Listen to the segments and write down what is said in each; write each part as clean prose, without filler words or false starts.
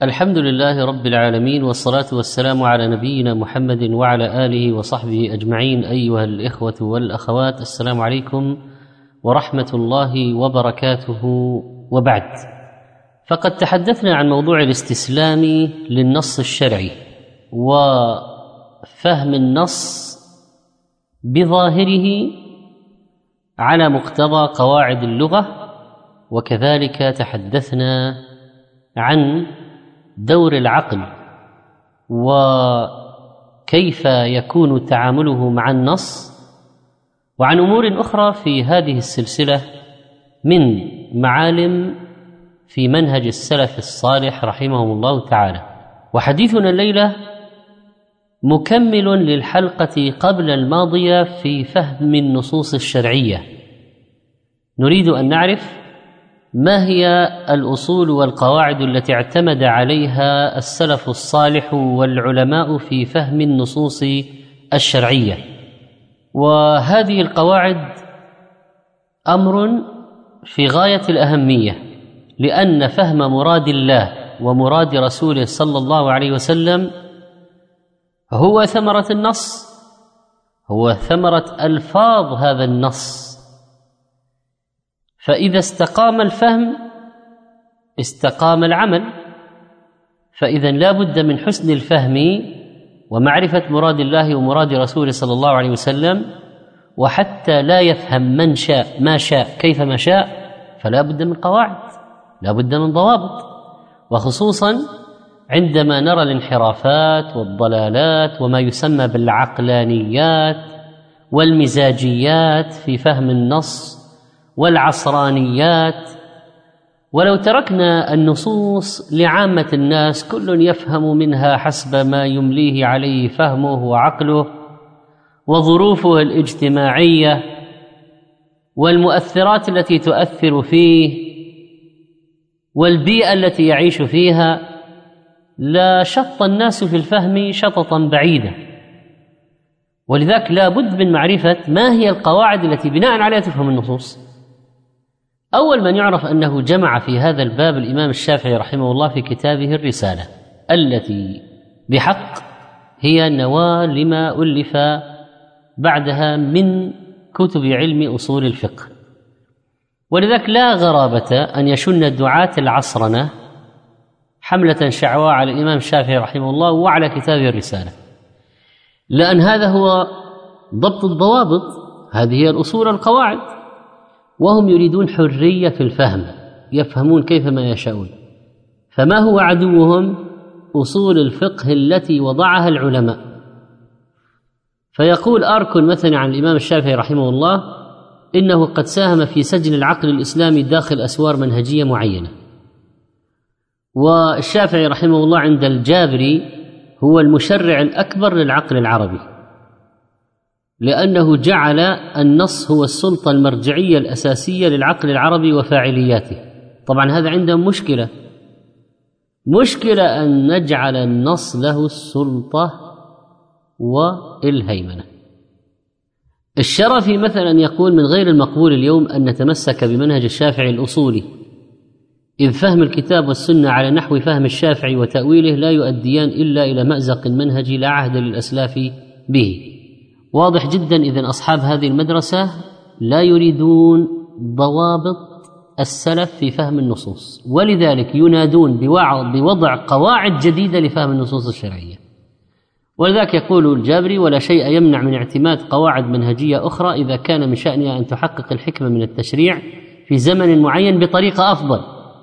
الحمد لله رب العالمين، والصلاة والسلام على نبينا محمد وعلى آله وصحبه أجمعين. أيها الإخوة والأخوات، السلام عليكم ورحمة الله وبركاته. وبعد، فقد تحدثنا عن موضوع الاستسلام للنص الشرعي وفهم النص بظاهره على مقتضى قواعد اللغة، وكذلك تحدثنا عن دور العقل وكيف يكون تعامله مع النص، وعن أمور أخرى في هذه السلسلة من معالم في منهج السلف الصالح رحمهم الله تعالى. وحديثنا الليلة مكمل للحلقة قبل الماضية في فهم النصوص الشرعية. نريد أن نعرف ما هي الأصول والقواعد التي اعتمد عليها السلف الصالح والعلماء في فهم النصوص الشرعية. وهذه القواعد أمر في غاية الأهمية، لأن فهم مراد الله ومراد رسوله صلى الله عليه وسلم هو ثمرة النص، هو ثمرة ألفاظ هذا النص. فإذا استقام الفهم استقام العمل، فإذا لا بد من حسن الفهم ومعرفة مراد الله ومراد رسوله صلى الله عليه وسلم. وحتى لا يفهم من شاء ما شاء كيف ما شاء، فلا بد من قواعد، لا بد من ضوابط، وخصوصا عندما نرى الانحرافات والضلالات وما يسمى بالعقلانيات والمزاجيات في فهم النص والعصرانيات. ولو تركنا النصوص لعامة الناس كل يفهم منها حسب ما يمليه عليه فهمه وعقله وظروفه الاجتماعية والمؤثرات التي تؤثر فيه والبيئة التي يعيش فيها، لا شط الناس في الفهم شططا بعيدا. ولذلك لا بد من معرفة ما هي القواعد التي بناء عليها تفهم النصوص. أول من يعرف أنه جمع في هذا الباب الإمام الشافعي رحمه الله في كتابه الرسالة، التي بحق هي نواة لما ألف بعدها من كتب علم أصول الفقه. ولذلك لا غرابة أن يشن الدعاة العصرنة حملة شعواء على الإمام الشافعي رحمه الله وعلى كتابه الرسالة، لأن هذا هو ضبط الضوابط، هذه هي الأصول القواعد، وهم يريدون حرية في الفهم، يفهمون كيف ما يشاءون. فما هو عدوهم؟ أصول الفقه التي وضعها العلماء. فيقول أركن مثلا عن الإمام الشافعي رحمه الله إنه قد ساهم في سجن العقل الإسلامي داخل أسوار منهجية معينة. والشافعي رحمه الله عند الجابري هو المشرع الأكبر للعقل العربي، لأنه جعل النص هو السلطة المرجعية الأساسية للعقل العربي وفاعلياته. طبعا هذا عندهم مشكلة أن نجعل النص له السلطة والهيمنة. الشرفي مثلا يقول من غير المقبول اليوم أن نتمسك بمنهج الشافعي الأصولي، إذ فهم الكتاب والسنة على نحو فهم الشافعي وتأويله لا يؤديان إلا إلى مأزق منهجي لا عهد للأسلاف به. واضح جدا إذن أصحاب هذه المدرسة لا يريدون ضوابط السلف في فهم النصوص، ولذلك ينادون بوضع قواعد جديدة لفهم النصوص الشرعية. ولذلك يقول الجابري ولا شيء يمنع من اعتماد قواعد منهجية أخرى إذا كان من شأنها أن تحقق الحكمة من التشريع في زمن معين بطريقة أفضل.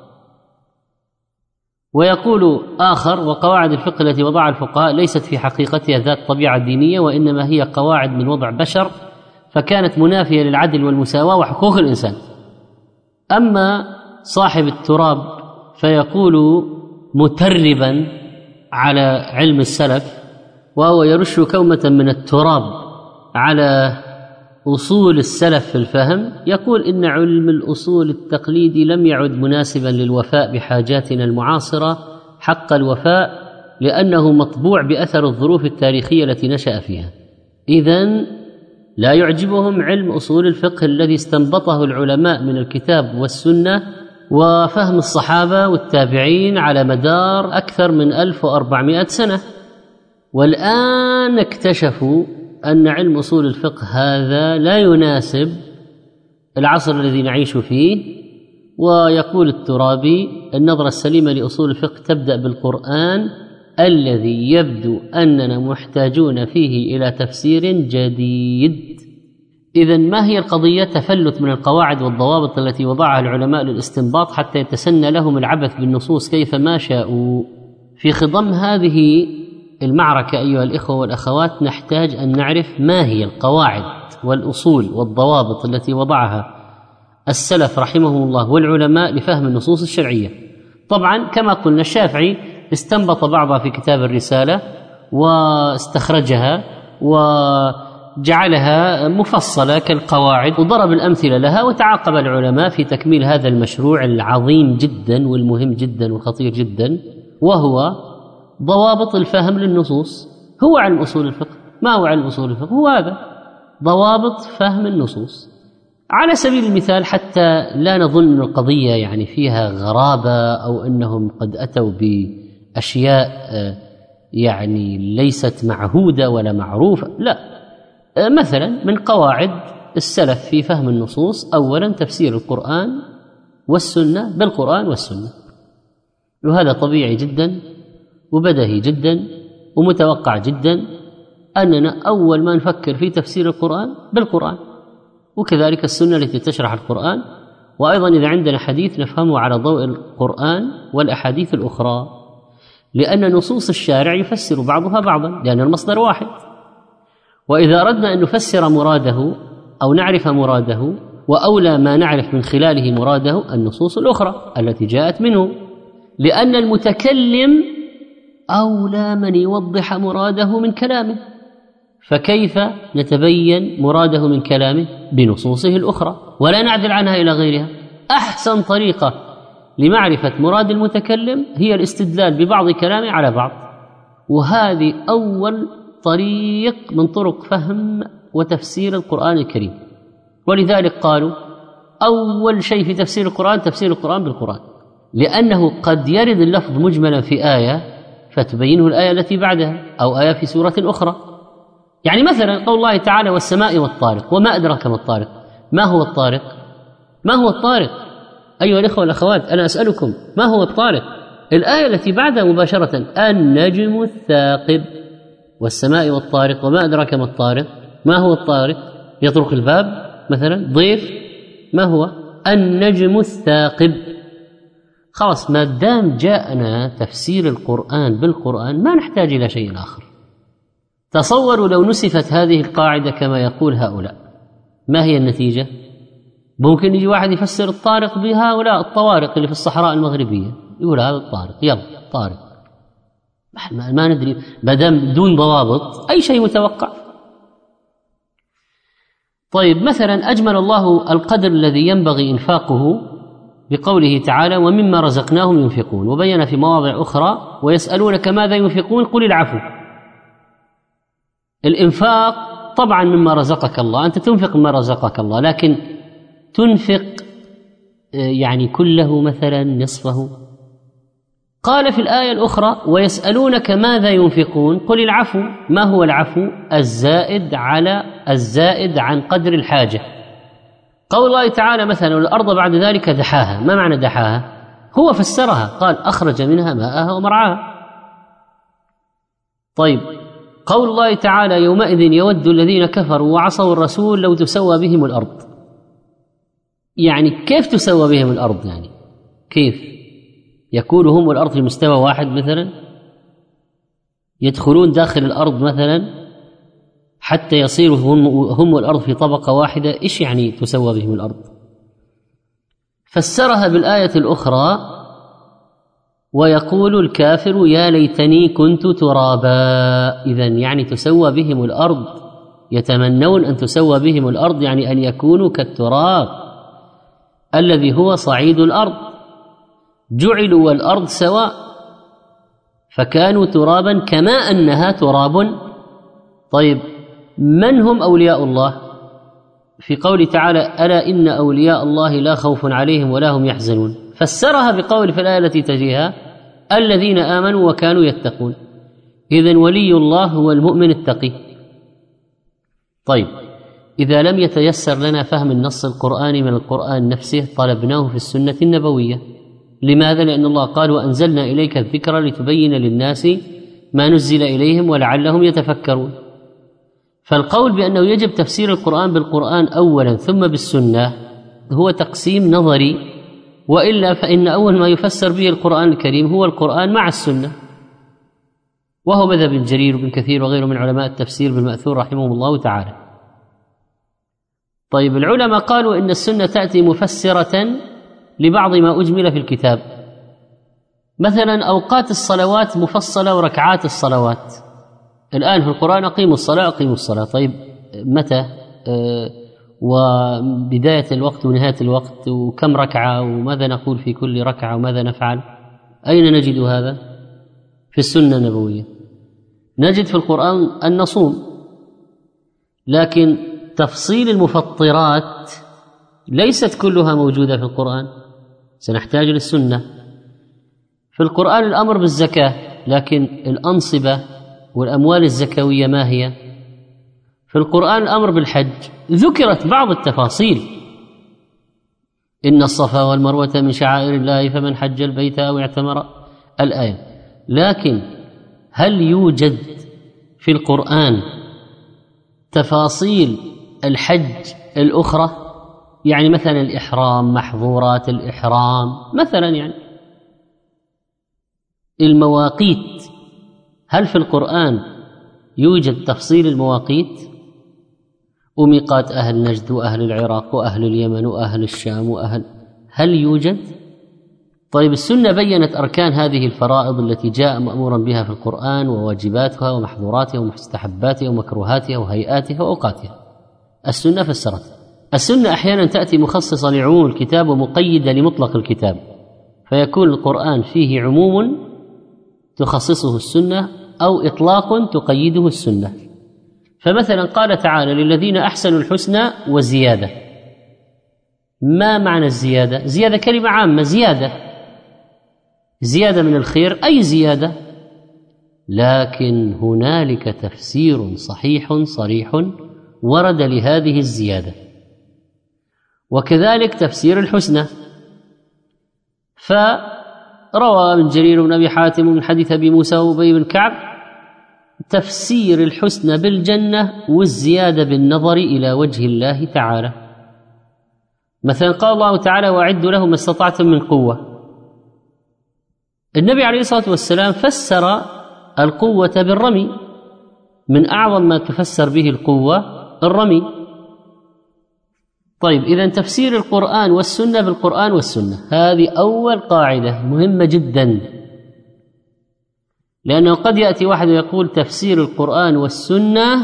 ويقول آخر وقواعد الفقه التي وضعها الفقهاء ليست في حقيقتها ذات طبيعة دينية، وإنما هي قواعد من وضع بشر، فكانت منافية للعدل والمساواة وحقوق الإنسان. أما صاحب التراب فيقول متربا على علم السلف، وهو يرش كومة من التراب على أصول السلف في الفهم، يقول إن علم الأصول التقليدي لم يعد مناسبا للوفاء بحاجاتنا المعاصرة حق الوفاء، لأنه مطبوع بأثر الظروف التاريخية التي نشأ فيها. إذن لا يعجبهم علم أصول الفقه الذي استنبطه العلماء من الكتاب والسنة وفهم الصحابة والتابعين على مدار أكثر من 1400 سنة. والآن اكتشفوا أن علم أصول الفقه هذا لا يناسب العصر الذي نعيش فيه. ويقول الترابي: النظرة السليمة لأصول الفقه تبدأ بالقرآن الذي يبدو أننا محتاجون فيه إلى تفسير جديد. إذن ما هي القضية؟ تفلت من القواعد والضوابط التي وضعها العلماء للاستنباط حتى يتسنى لهم العبث بالنصوص كيفما شاءوا. في خضم هذه المعركة أيها الإخوة والأخوات نحتاج أن نعرف ما هي القواعد والأصول والضوابط التي وضعها السلف رحمهم الله والعلماء لفهم النصوص الشرعية. طبعا كما قلنا الشافعي استنبط بعضها في كتاب الرسالة واستخرجها وجعلها مفصلة كالقواعد وضرب الأمثلة لها، وتعاقب العلماء في تكميل هذا المشروع العظيم جدا والمهم جدا والخطير جدا، وهو ضوابط الفهم للنصوص. هو علم أصول الفقه. ما هو علم أصول الفقه؟ هو هذا، ضوابط فهم النصوص. على سبيل المثال حتى لا نظن القضية يعني فيها غرابة أو أنهم قد أتوا بأشياء يعني ليست معهودة ولا معروفة، لا. مثلا من قواعد السلف في فهم النصوص: أولا تفسير القرآن والسنة بالقرآن والسنة. وهذا طبيعي جدا وبدهي جدا ومتوقع جدا أننا أول ما نفكر في تفسير القرآن بالقرآن، وكذلك السنة التي تشرح القرآن. وأيضا إذا عندنا حديث نفهمه على ضوء القرآن والأحاديث الأخرى، لأن نصوص الشارع يفسر بعضها بعضا لأن المصدر واحد. وإذا أردنا أن نفسر مراده أو نعرف مراده، وأولى ما نعرف من خلاله مراده النصوص الأخرى التي جاءت منه، لأن المتكلم أولى من يوضح مراده من كلامه. فكيف نتبين مراده من كلامه؟ بنصوصه الأخرى، ولا نعدل عنها إلى غيرها. أحسن طريقة لمعرفة مراد المتكلم هي الاستدلال ببعض كلامه على بعض، وهذه أول طريق من طرق فهم وتفسير القرآن الكريم. ولذلك قالوا أول شيء في تفسير القرآن تفسير القرآن بالقرآن، لأنه قد يرد اللفظ مجملا في آية فتبينه الآية التي بعدها أو آية في سورة أخرى. يعني مثلا قول الله تعالى: والسماء والطارق، وما أدرك ما الطارق. ما هو الطارق؟ ما هو الطارق أيها الإخوة والأخوات؟ أنا أسألكم ما هو الطارق؟ الآية التي بعدها مباشرة: النجم الثاقب والسماء والطارق وما أدرك ما الطارق. ما هو الطارق؟ يطرق الباب مثلا، ضيف. ما هو؟ النجم الثاقب. خلاص، ما دام جاءنا تفسير القرآن بالقرآن ما نحتاج إلى شيء آخر. تصوروا لو نسفت هذه القاعدة كما يقول هؤلاء، ما هي النتيجة؟ ممكن يجي واحد يفسر الطارق بهؤلاء الطوارق اللي في الصحراء المغربية، يقول هذا الطارق، يلا طارق. ما ندري، ما دام دون ضوابط أي شيء متوقع. طيب مثلا أجمل الله القدر الذي ينبغي إنفاقه بقوله تعالى: ومما رزقناهم ينفقون، وبين في مواضع أخرى: ويسألونك ماذا ينفقون قل العفو. الإنفاق طبعا مما رزقك الله، أنت تنفق مما رزقك الله، لكن تنفق يعني كله مثلا نصفه. قال في الآية الأخرى: ويسألونك ماذا ينفقون قل العفو. ما هو العفو؟ الزائد عن قدر الحاجة. قول الله تعالى مثلا: والأرض بعد ذلك دحاها. ما معنى دحاها؟ هو فسرها، قال: أخرج منها ماءها ومرعاها. طيب قول الله تعالى: يومئذ يود الذين كفروا وعصوا الرسول لو تسوى بهم الأرض. يعني كيف تسوى بهم الأرض؟ يعني كيف يكون هم والأرض في مستوى واحد مثلا؟ يدخلون داخل الأرض مثلا حتى يصيروا هم والأرض في طبقة واحدة. إيش يعني تسوى بهم الأرض؟ فسرها بالآية الأخرى: ويقول الكافر يا ليتني كنت ترابا. إذن يعني تسوى بهم الأرض، يتمنون أن تسوى بهم الأرض، يعني أن يكونوا كالتراب الذي هو صعيد الأرض. جعلوا والأرض سواء فكانوا ترابا كما أنها تراب. طيب من هم أولياء الله؟ في قول تعالى: ألا إن أولياء الله لا خوف عليهم ولا هم يحزنون. فسرها بقول في الآية التي تجيها: الذين آمنوا وكانوا يتقون. إذن ولي الله هو المؤمن التقي. طيب، إذا لم يتيسر لنا فهم النص القرآني من القرآن نفسه طلبناه في السنة النبوية. لماذا؟ لأن الله قال: وأنزلنا إليك الذكر لتبين للناس ما نزل إليهم ولعلهم يتفكرون. فالقول بأنه يجب تفسير القرآن بالقرآن أولا ثم بالسنة هو تقسيم نظري، وإلا فإن أول ما يفسر به القرآن الكريم هو القرآن مع السنة، وهو مذهب ابن جرير وابن كثير وغيره من علماء التفسير بالمأثور رحمهم الله تعالى. طيب، العلماء قالوا إن السنة تأتي مفسرة لبعض ما أجمل في الكتاب. مثلا أوقات الصلوات مفصلة وركعات الصلوات. الآن في القرآن: أقيموا الصلاة أقيموا الصلاة. طيب، متى وبداية الوقت ونهاية الوقت وكم ركعة وماذا نقول في كل ركعة وماذا نفعل؟ أين نجد هذا؟ في السنة النبوية. نجد في القرآن أن نصوم، لكن تفصيل المفطرات ليست كلها موجودة في القرآن، سنحتاج للسنة. في القرآن الأمر بالزكاة، لكن الأنصبة والأموال الزكوية ما هي؟ في القرآن الأمر بالحج، ذكرت بعض التفاصيل: إن الصفا والمروة من شعائر الله فمن حج البيت أو اعتمر، الآية. لكن هل يوجد في القرآن تفاصيل الحج الأخرى؟ يعني مثلا الإحرام، محظورات الإحرام مثلا، يعني المواقيت، هل في القرآن يوجد تفصيل المواقيت؟ وميقات أهل نجد وأهل العراق وأهل اليمن وأهل الشام هل يوجد؟ طيب، السنة بيّنت أركان هذه الفرائض التي جاء مأمورا بها في القرآن، وواجباتها ومحظوراتها ومستحباتها ومكروهاتها وهيئاتها وأوقاتها. السنة فسرت. السنة أحيانا تأتي مخصصة لعموم الكتاب ومقيدة لمطلق الكتاب، فيكون القرآن فيه عموم تخصصه السنة أو إطلاق تقيده السنة. فمثلا قال تعالى: للذين أحسنوا الحسنى وزيادة. ما معنى الزيادة؟ زيادة كلمة عامة، زيادة من الخير، أي زيادة، لكن هنالك تفسير صحيح صريح ورد لهذه الزيادة. وكذلك تفسير الحسنى، فروى ابن جرير بن أبي حاتم من حديث أبي موسى وأبي بن كعب تفسير الحسنى بالجنة والزيادة بالنظر إلى وجه الله تعالى. مثلا قال الله تعالى: وأعدوا لهم ما استطعتم من قوة. النبي عليه الصلاة والسلام فسر القوة بالرمي، من أعظم ما تفسر به القوة الرمي. طيب، إذن تفسير القرآن والسنة بالقرآن والسنة، هذه أول قاعدة مهمة جدا، لأنه قد يأتي واحد ويقول تفسير القرآن والسنة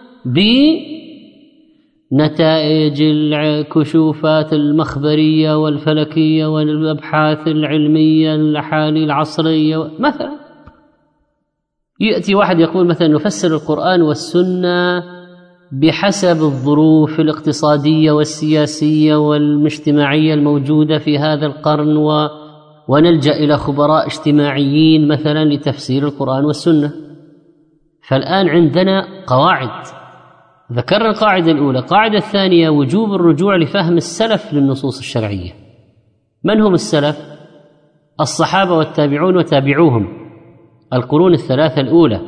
بنتائج الكشوفات المخبرية والفلكية والأبحاث العلمية الحالية العصرية مثلا. يأتي واحد يقول مثلا نفسر القرآن والسنة بحسب الظروف الاقتصادية والسياسية والاجتماعية الموجودة في هذا القرن، ونلجأ إلى خبراء اجتماعيين مثلا لتفسير القرآن والسنة. فالآن عندنا قواعد، ذكرنا القاعدة الأولى. القاعدة الثانية: وجوب الرجوع لفهم السلف للنصوص الشرعية. من هم السلف؟ الصحابة والتابعون وتابعوهم، القرون الثلاثة الأولى.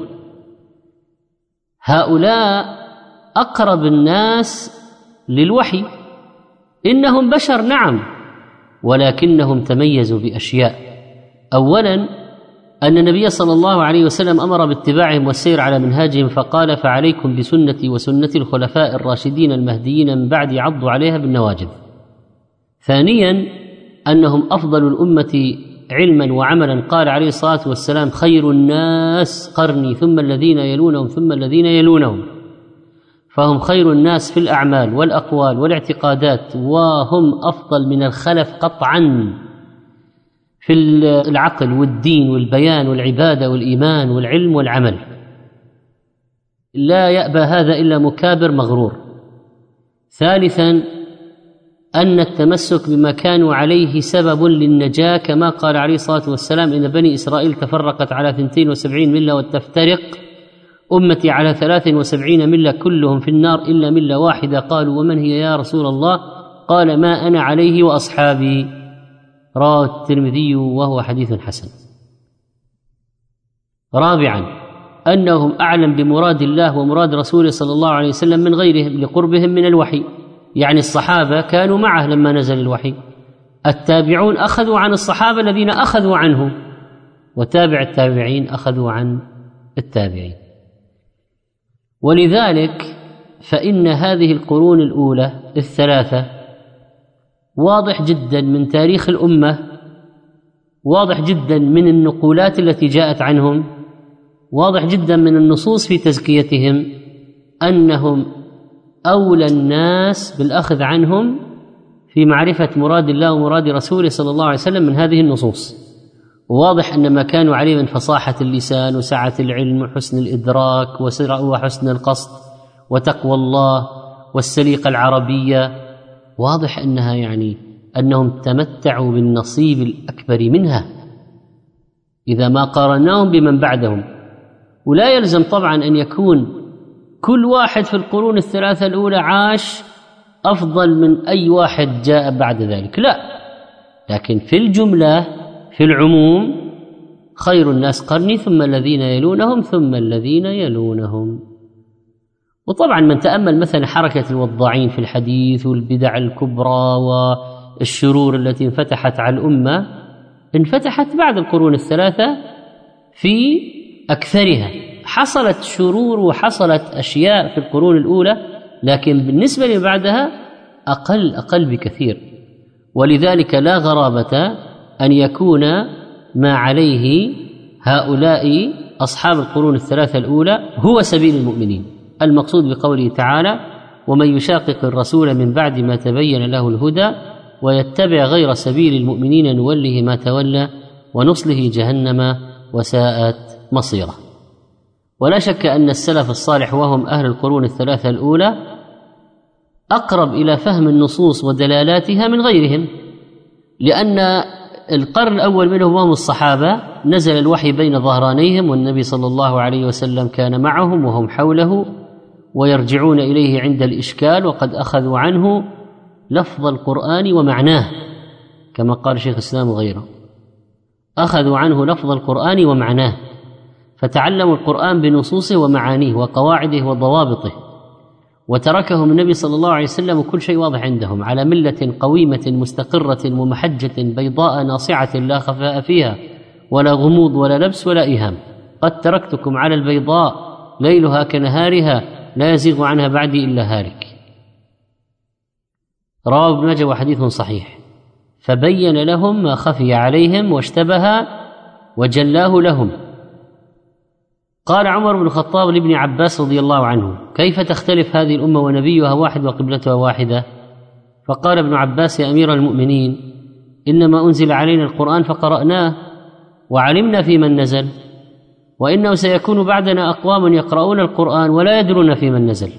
هؤلاء أقرب الناس للوحي، إنهم بشر نعم، ولكنهم تميزوا بأشياء. أولا، أن النبي صلى الله عليه وسلم أمر باتباعهم والسير على منهاجهم، فقال: فعليكم بسنتي وسنة الخلفاء الراشدين المهديين من بعدي عضوا عليها بالنواجذ. ثانيا، أنهم أفضل الأمة علما وعملا، قال عليه الصلاة والسلام: خير الناس قرني ثم الذين يلونهم ثم الذين يلونهم. فهم خير الناس في الأعمال والأقوال والاعتقادات، وهم أفضل من الخلف قطعا في العقل والدين والبيان والعبادة والإيمان والعلم والعمل. لا يأبى هذا إلا مكابر مغرور. ثالثا، أن التمسك بما كانوا عليه سبب للنجاة، كما قال عليه الصلاة والسلام: إن بني إسرائيل تفرقت على 72 ملة وتفترق أمتي على 73 ملة كلهم في النار إلا ملة واحدة. قالوا: ومن هي يا رسول الله؟ قال: ما أنا عليه وأصحابي. رواه الترمذي وهو حديث حسن. رابعا، أنهم أعلم بمراد الله ومراد رسوله صلى الله عليه وسلم من غيرهم لقربهم من الوحي، يعني الصحابة كانوا معه لما نزل الوحي، التابعون أخذوا عن الصحابة الذين أخذوا عنه، وتابع التابعين أخذوا عن التابعين. ولذلك فإن هذه القرون الأولى الثلاثة واضح جدا من تاريخ الأمة، واضح جدا من النقولات التي جاءت عنهم، واضح جدا من النصوص في تزكيتهم، أنهم أولى الناس بالأخذ عنهم في معرفة مراد الله ومراد رسوله صلى الله عليه وسلم من هذه النصوص. وواضح أن ما كانوا عليه من فصاحة اللسان وسعة العلم وحسن الإدراك وحسن القصد وتقوى الله والسليقة العربية، واضح أنها يعني أنهم تمتعوا بالنصيب الأكبر منها إذا ما قارناهم بمن بعدهم. ولا يلزم طبعا أن يكون كل واحد في القرون الثلاثة الأولى عاش أفضل من أي واحد جاء بعد ذلك، لا، لكن في الجملة في العموم: خير الناس قرني ثم الذين يلونهم ثم الذين يلونهم. وطبعا من تأمل مثلا حركة الوضاعين في الحديث والبدع الكبرى والشرور التي انفتحت على الأمة، انفتحت بعد القرون الثلاثة في أكثرها. حصلت شرور وحصلت أشياء في القرون الأولى، لكن بالنسبة لما بعدها أقل بكثير. ولذلك لا غرابة أن يكون ما عليه هؤلاء أصحاب القرون الثلاثة الأولى هو سبيل المؤمنين، المقصود بقوله تعالى: ومن يشاقق الرسول من بعد ما تبين له الهدى ويتبع غير سبيل المؤمنين نوله ما تولى ونصله جهنم وساءت مصيره. ولا شك أن السلف الصالح وهم أهل القرون الثلاثة الأولى أقرب إلى فهم النصوص ودلالاتها من غيرهم، لأن القرن الأول منهم وهم الصحابة نزل الوحي بين ظهرانيهم، والنبي صلى الله عليه وسلم كان معهم وهم حوله ويرجعون إليه عند الإشكال، وقد أخذوا عنه لفظ القرآن ومعناه، كما قال شيخ الإسلام وغيره، أخذوا عنه لفظ القرآن ومعناه، فتعلموا القرآن بنصوصه ومعانيه وقواعده وضوابطه، وتركهم النبي صلى الله عليه وسلم وكل شيء واضح عندهم على ملة قويمة مستقرة ممحجة بيضاء ناصعة لا خفاء فيها ولا غموض ولا لبس ولا إيهام. قد تركتكم على البيضاء ليلها كنهارها لا يزيغ عنها بعدي إلا هالك. رواه ابن ماجه وحديث صحيح. فبين لهم ما خفي عليهم واشتبه وجلاه لهم. قال عمر بن الخطاب لابن عباس رضي الله عنه: كيف تختلف هذه الأمة ونبيها واحد وقبلتها واحدة؟ فقال ابن عباس: يا أمير المؤمنين، إنما أنزل علينا القرآن فقرأناه وعلمنا في من نزل، وإنه سيكون بعدنا أقوام يقرؤون القرآن ولا يدرون في من نزل،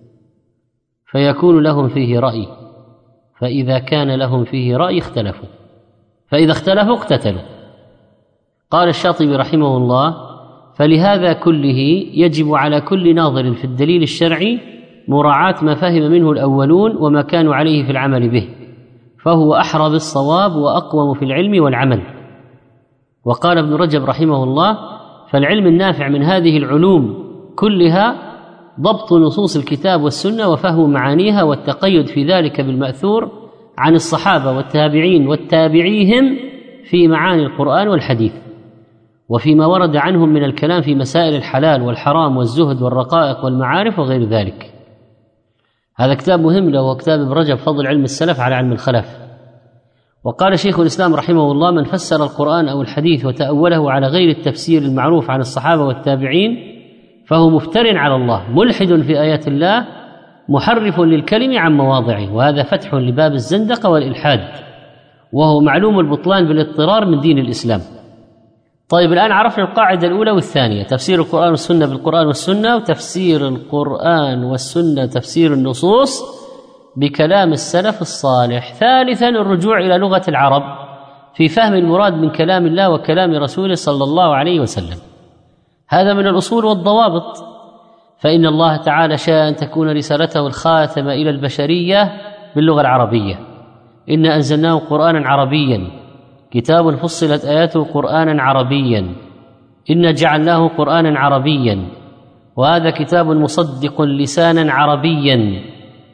فيكون لهم فيه رأي، فإذا كان لهم فيه رأي اختلفوا، فإذا اختلفوا اقتتلوا. قال الشاطبي رحمه الله: فلهذا كله يجب على كل ناظر في الدليل الشرعي مراعاة ما فهم منه الأولون وما كانوا عليه في العمل به، فهو أحرى بالصواب وأقوم في العلم والعمل. وقال ابن رجب رحمه الله: فالعلم النافع من هذه العلوم كلها ضبط نصوص الكتاب والسنة وفهم معانيها، والتقيد في ذلك بالمأثور عن الصحابة والتابعين والتابعيهم في معاني القرآن والحديث، وفيما ورد عنهم من الكلام في مسائل الحلال والحرام والزهد والرقائق والمعارف وغير ذلك. هذا كتاب مهم له، وهو كتاب ابن رجب فضل علم السلف على علم الخلف. وقال شيخ الإسلام رحمه الله: من فسر القرآن أو الحديث وتأوله على غير التفسير المعروف عن الصحابة والتابعين فهو مفتر على الله، ملحد في آيات الله، محرف للكلم عن مواضعه، وهذا فتح لباب الزندقة والإلحاد، وهو معلوم البطلان بالاضطرار من دين الإسلام. طيب، الآن عرفنا القاعدة الأولى والثانية: تفسير القرآن والسنة بالقرآن والسنة، وتفسير القرآن والسنة تفسير النصوص بكلام السلف الصالح. ثالثا الرجوع إلى لغة العرب في فهم المراد من كلام الله وكلام رسوله صلى الله عليه وسلم. هذا من الأصول والضوابط، فإن الله تعالى شاء أن تكون رسالته الخاتمة إلى البشرية باللغة العربية. إنا أنزلناه قرآنا عربيا، كتاب فصلت آياته قرآنا عربيا، إنا جعلناه قرآنا عربيا، وهذا كتاب مصدق لسانا عربيا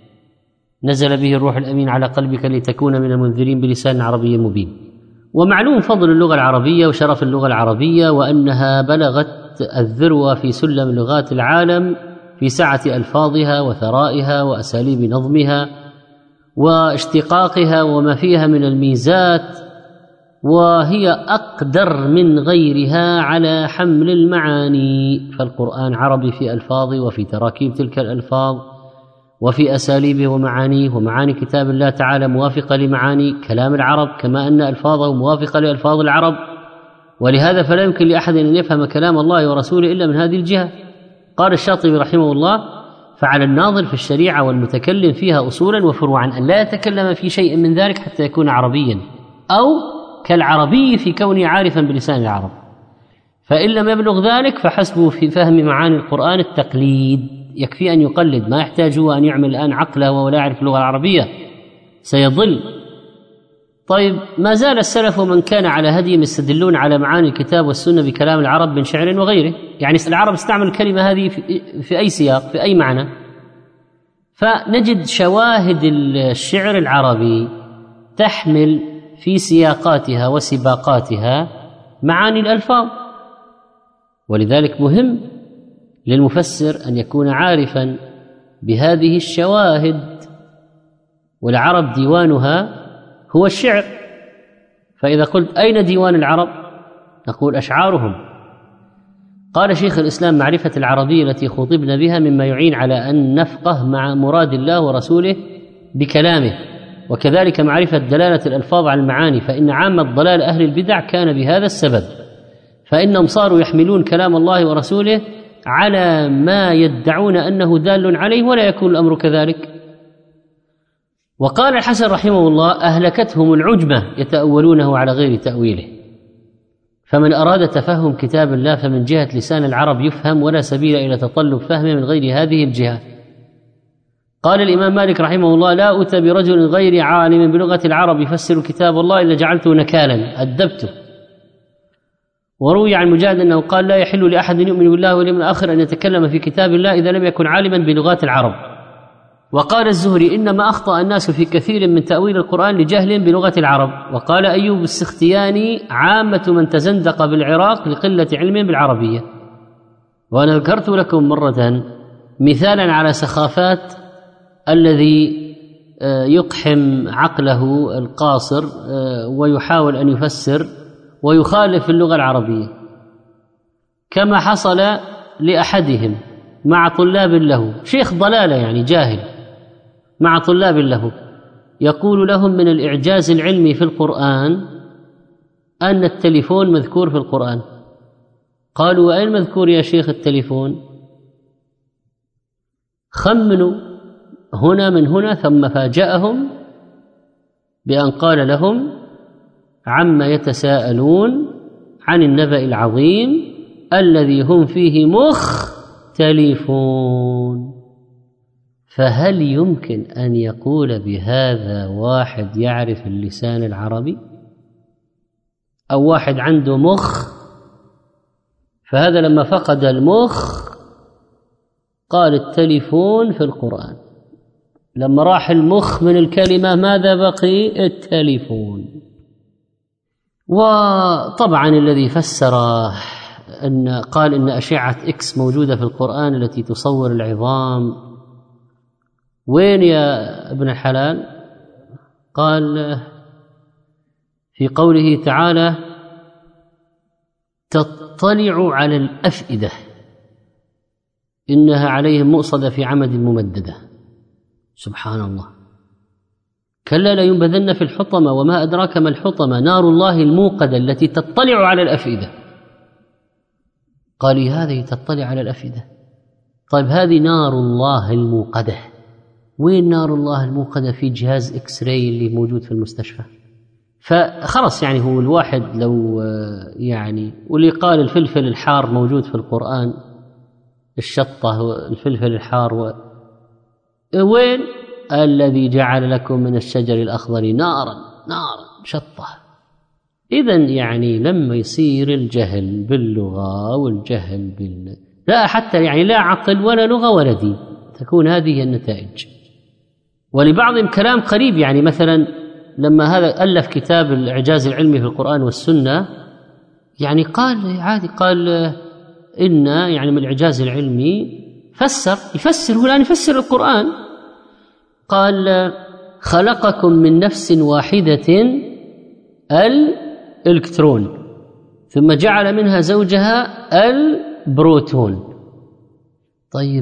نزل به الروح الأمين على قلبك لتكون من المنذرين بلسان عربي مبين. ومعلوم فضل اللغة العربية وشرف اللغة العربية، وأنها بلغت الذروة في سلم لغات العالم في سعة ألفاظها وثرائها وأساليب نظمها واشتقاقها وما فيها من الميزات، وهي أقدر من غيرها على حمل المعاني. فالقرآن عربي في ألفاظه وفي تراكيب تلك الألفاظ وفي أساليبه ومعانيه، ومعاني كتاب الله تعالى موافقة لمعاني كلام العرب كما أن ألفاظه موافقة لألفاظ العرب. ولهذا فلا يمكن لأحد أن يفهم كلام الله ورسوله إلا من هذه الجهة. قال الشاطبي رحمه الله: فعلى الناظر في الشريعة والمتكلم فيها أصولا وفروعا أن لا يتكلم في شيء من ذلك حتى يكون عربيا أو كالعربي في كونه عارفا بلسان العرب، فإن لم يبلغ ذلك فحسبه في فهم معاني القرآن التقليد، يكفي أن يقلد، ما يحتاج أن يعمل الآن عقله ولا يعرف اللغة العربية، سيضل. طيب، ما زال السلف من كان على هديهم يستدلون على معاني الكتاب والسنة بكلام العرب من شعر وغيره. يعني العرب استعمل الكلمة هذه في أي سياق، في أي معنى، فنجد شواهد الشعر العربي تحمل في سياقاتها وسباقاتها معاني الألفاظ. ولذلك مهم للمفسر أن يكون عارفا بهذه الشواهد. والعرب ديوانها هو الشعر، فإذا قلت أين ديوان العرب؟ نقول أشعارهم. قال شيخ الإسلام: معرفة العربية التي خطبنا بها مما يعين على أن نفقه مع مراد الله ورسوله بكلامه، وكذلك معرفة دلالة الألفاظ على المعاني، فإن عامة ضلال أهل البدع كان بهذا السبب، فإنهم صاروا يحملون كلام الله ورسوله على ما يدعون أنه دال عليه ولا يكون الأمر كذلك. وقال الحسن رحمه الله: أهلكتهم العجمة يتأولونه على غير تأويله. فمن أراد تفهم كتاب الله فمن جهة لسان العرب يفهم، ولا سبيل إلى تطلب فهمه من غير هذه الجهة. قال الإمام مالك رحمه الله: لا أتى برجل غير عالم بلغة العرب يفسر كتاب الله إلا جعلته نكالا أدبته. وروي عن مجاهد أنه قال: لا يحل لأحد يؤمن بالله واليوم الآخر أن يتكلم في كتاب الله إذا لم يكن عالما بلغات العرب. وقال الزهري: إنما أخطأ الناس في كثير من تأويل القرآن لجهل بلغة العرب. وقال أيوب السختياني: عامة من تزندق بالعراق لقلة علم بالعربية. وأنا ذكرت لكم مرة مثالا على سخافات الذي يقحم عقله القاصر ويحاول أن يفسر ويخالف اللغة العربية، كما حصل لأحدهم مع طلاب له، شيخ ضلالة يعني جاهل، مع طلاب له، يقول لهم من الإعجاز العلمي في القرآن أن التليفون مذكور في القرآن. قالوا: وأين مذكور يا شيخ التليفون؟ خمنوا هنا من هنا، ثم فاجأهم بأن قال لهم: عما يتساءلون عن النبأ العظيم الذي هم فيه مختلفون. فهل يمكن أن يقول بهذا واحد يعرف اللسان العربي أو واحد عنده مخ؟ فهذا لما فقد المخ قال التليفون في القرآن، لما راح المخ من الكلمة ماذا بقي؟ التليفون. وطبعا الذي فسر قال إن أشعة إكس موجودة في القرآن التي تصور العظام، وين يا ابن الحلال؟ قال في قوله تعالى: تطلع على الأفئدة إنها عليهم مؤصدة في عمد ممددة. سبحان الله. كلا لا ينبذن في الحطمة وما أدراك ما الحطمة نار الله الموقدة التي تطلع على الأفئدة. قال هذه تطلع على الأفئدة، طيب هذه نار الله الموقدة وين نار الله الموقدة في جهاز إكس راي اللي موجود في المستشفى؟ فخلص يعني هو الواحد لو يعني، واللي قال الفلفل الحار موجود في القرآن، الشطة والفلفل الحار وين؟ الذي جعل لكم من الشجر الأخضر نارا شطة. إذن يعني لما يصير الجهل باللغة والجهل لا حتى يعني لا عقل ولا لغة ولا دين، تكون هذه النتائج. ولبعضهم كلام قريب، يعني مثلا لما هذا ألف كتاب الإعجاز العلمي في القرآن والسنة، يعني قال عادي، قال إن يعني من الإعجاز العلمي يفسر هو الآن يفسر القرآن، قال خلقكم من نفس واحدة الإلكترون ثم جعل منها زوجها البروتون. طيب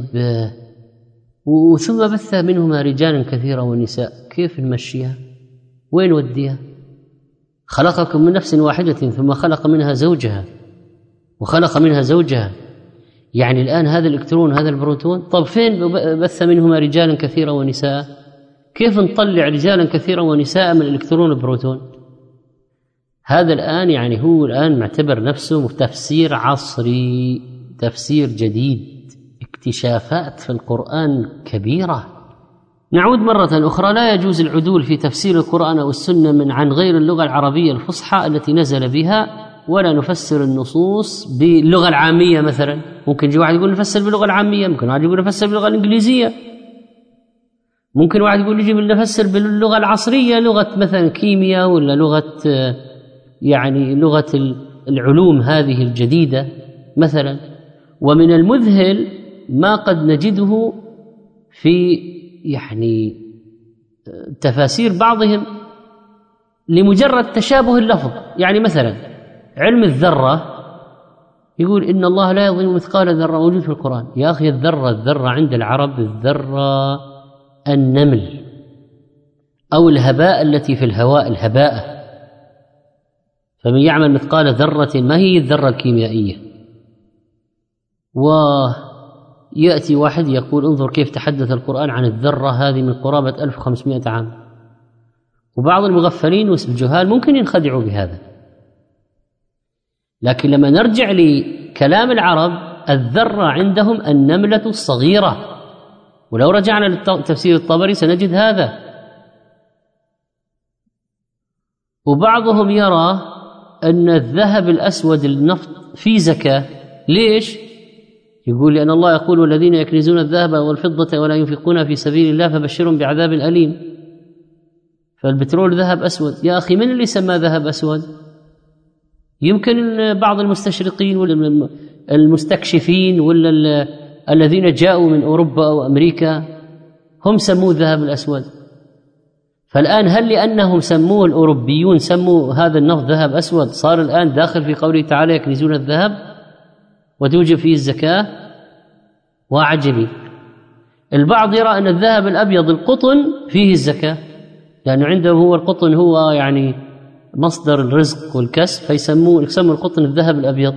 وثم بث منهما رجالا كثيرا ونساء، كيف نمشيها؟ وين وديها؟ خلقكم من نفس واحدة ثم خلق منها زوجها وخلق منها زوجها، يعني الآن هذا الإلكترون هذا البروتون، طب فين بث منهما رجالا كثيرا ونساء؟ كيف نطلع رجالا كثيرا ونساء من الإلكترون والبروتون؟ هذا الآن يعني هو الآن معتبر نفسه تفسير عصري، تفسير جديد، اكتشافات في القرآن كبيرة. نعود مرة أخرى، لا يجوز العدول في تفسير القرآن أو السنة عن غير اللغة العربية الفصحى التي نزل بها، ولا نفسر النصوص باللغة العامية. مثلا ممكن يجي واحد يقول نفسر باللغة العامية، ممكن واحد يقول نفسر باللغة الإنجليزية، ممكن واحد يقول يجي نفسر باللغة العصرية، لغة مثلا كيمياء ولا لغة يعني لغة العلوم هذه الجديدة مثلا. ومن المذهل ما قد نجده في يعني تفاسير بعضهم لمجرد تشابه اللفظ. يعني مثلا علم الذرة يقول إن الله لا يظلم مثقال ذرة، موجود في القرآن. يا أخي الذرة عند العرب الذرة النمل أو الهباء التي في الهواء، الهباء. فمن يعمل مثقال ذرة، ما هي الذرة الكيميائية؟ ويأتي واحد يقول انظر كيف تحدث القرآن عن الذرة هذه من قرابة 1500 عام. وبعض المغفلين والجهال ممكن ينخدعوا بهذا، لكن لما نرجع لكلام العرب الذرة عندهم النملة الصغيرة، ولو رجعنا لتفسير الطبري سنجد هذا. وبعضهم يرى أن الذهب الأسود النفط فيه زكاة. ليش؟ يقول لأن الله يقول والذين يكنزون الذهب والفضة ولا ينفقونها في سبيل الله فبشرهم بعذاب أليم. فالبترول ذهب أسود. يا أخي من اللي سماه ذهب أسود؟ يمكن بعض المستشرقين ولا المستكشفين ولا الذين جاءوا من أوروبا أو أمريكا هم سموه الذهب الأسود. فالآن هل لأنهم سموه الأوروبيون سموا هذا النفط ذهب أسود صار الآن داخل في قوله تعالى يكنزون الذهب وتوجب فيه الزكاة؟ وعجبي. البعض يرى أن الذهب الأبيض القطن فيه الزكاة، لأنه عنده هو القطن هو يعني مصدر الرزق والكسب، فيسموا القطن الذهب الأبيض.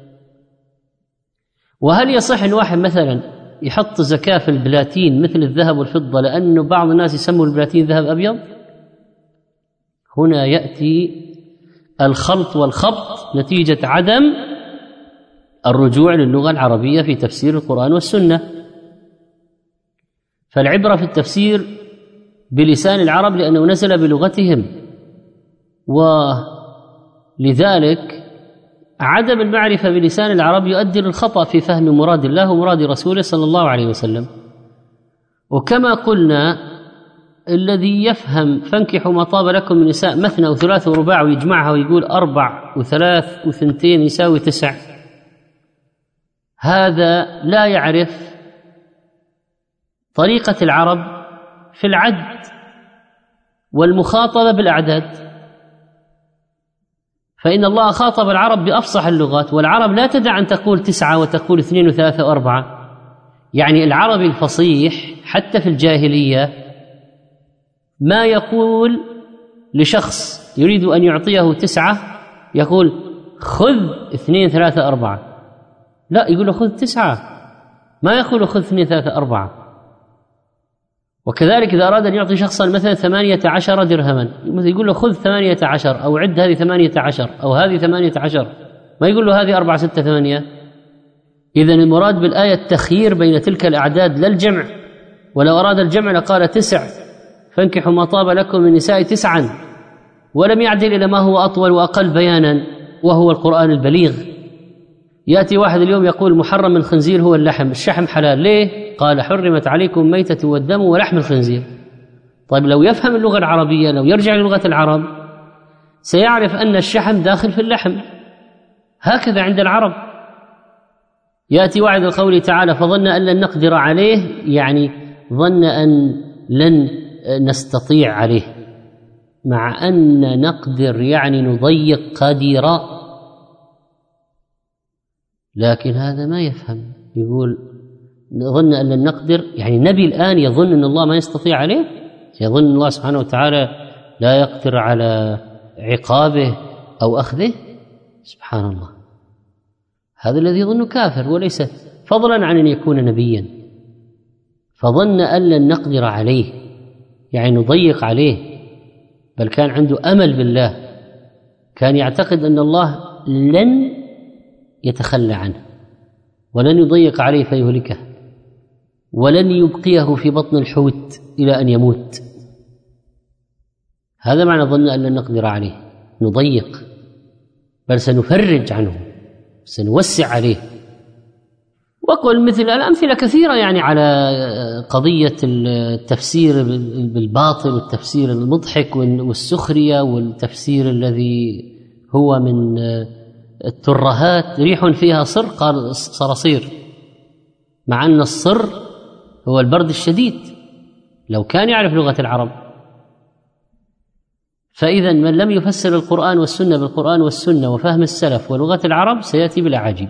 وهل يصح أن واحد مثلا يحط زكاة في البلاتين مثل الذهب والفضة لأنه بعض الناس يسموا البلاتين ذهب أبيض؟ هنا يأتي الخلط والخبط نتيجة عدم الرجوع للغة العربية في تفسير القرآن والسنة. فالعبرة في التفسير بلسان العرب لأنه نزل بلغتهم، ولذلك عدم المعرفة بلسان العرب يؤدي للخطأ في فهم مراد الله ومراد رسوله صلى الله عليه وسلم. وكما قلنا الذي يفهم فانكحوا ما طاب لكم من نساء مثنى وثلاث ورباع ويجمعها ويقول 4 و3 و2 يساوي 9، هذا لا يعرف طريقة العرب في العد والمخاطبة بالأعداد. فإن الله خاطب العرب بأفصح اللغات، والعرب لا تدع أن تقول 9 وتقول 2 و3 و4. يعني العربي الفصيح حتى في الجاهلية ما يقول لشخص يريد أن يعطيه 9 يقول خذ 2 3 4، لا، يقول له خذ 9، ما يقول خذ 2 3 4. وكذلك إذا أراد أن يعطي شخصا مثلا 18 درهما، يقول له خذ 18 أو عد هذه 18 أو هذه 18، ما يقول له هذه 4 6 8. إذن المراد بالآية التخيير بين تلك الأعداد لا الجمع، ولو أراد الجمع لقال 9 فانكحوا ما طاب لكم من النساء 9، ولم يعدل إلى ما هو أطول وأقل بيانا وهو القرآن البليغ. يأتي واحد اليوم يقول محرم من الخنزير هو اللحم، الشحم حلال، ليه؟ قال حرمت عليكم ميتة والدم ولحم الخنزير. طيب لو يفهم اللغة العربية، لو يرجع للغة العرب سيعرف أن الشحم داخل في اللحم، هكذا عند العرب. يأتي واحد القول تعالى فظن أن لن نقدر عليه، يعني ظن أن لن نستطيع عليه، مع أن نقدر يعني نضيق قديرا، لكن هذا ما يفهم، يقول ظن أن لن نقدر، يعني النبي الآن يظن أن الله ما يستطيع عليه، يظن الله سبحانه وتعالى لا يقدر على عقابه أو أخذه. سبحان الله، هذا الذي يظن كافر، وليس فضلا عن أن يكون نبيا. فظن أن لن نقدر عليه يعني نضيق عليه، بل كان عنده أمل بالله، كان يعتقد أن الله لن يتخلى عنه ولن يضيق عليه فيهلكه ولن يبقيه في بطن الحوت إلى أن يموت. هذا معنى ظن أن لن نقدر عليه، نضيق، بل سنفرج عنه، سنوسع عليه. وقل مثل الأمثلة كثيرة يعني على قضية التفسير بالباطل والتفسير المضحك والسخرية والتفسير الذي هو من الترهات. ريح فيها صر قال صراصير، مع أن الصر هو البرد الشديد لو كان يعرف لغة العرب. فإذا من لم يفسر القرآن والسنة بالقرآن والسنة وفهم السلف ولغة العرب سيأتي بالأعاجيب.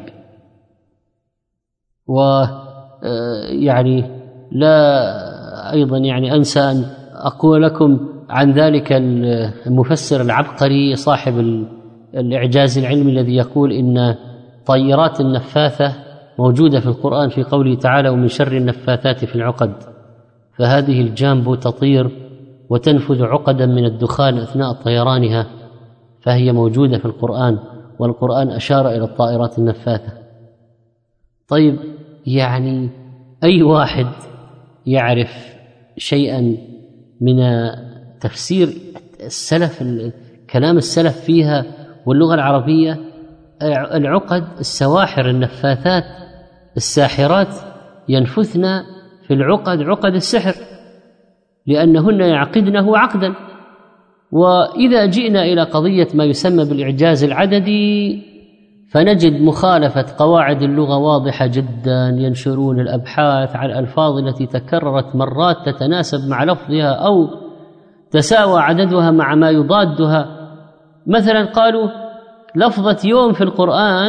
ويعني لا أيضا يعني أنسى أن أقول لكم عن ذلك المفسر العبقري صاحب الإعجاز العلمي الذي يقول إن طيرات النفاثة موجودة في القرآن في قوله تعالى ومن شر النفاثات في العقد، فهذه الجانب تطير وتنفذ عقدا من الدخان أثناء طيرانها، فهي موجودة في القرآن، والقرآن أشار إلى الطائرات النفاثة. طيب يعني أي واحد يعرف شيئا من تفسير السلف، كلام السلف فيها واللغة العربية، العقد، السواحر، النفاثات، الساحرات ينفثن في العقد عقد السحر لأنهن يعقدنه عقدا. وإذا جئنا إلى قضية ما يسمى بالإعجاز العددي فنجد مخالفة قواعد اللغة واضحة جدا، ينشرون الأبحاث عن الألفاظ التي تكررت مرات تتناسب مع لفظها أو تساوى عددها مع ما يضادها. مثلا قالوا لفظة يوم في القرآن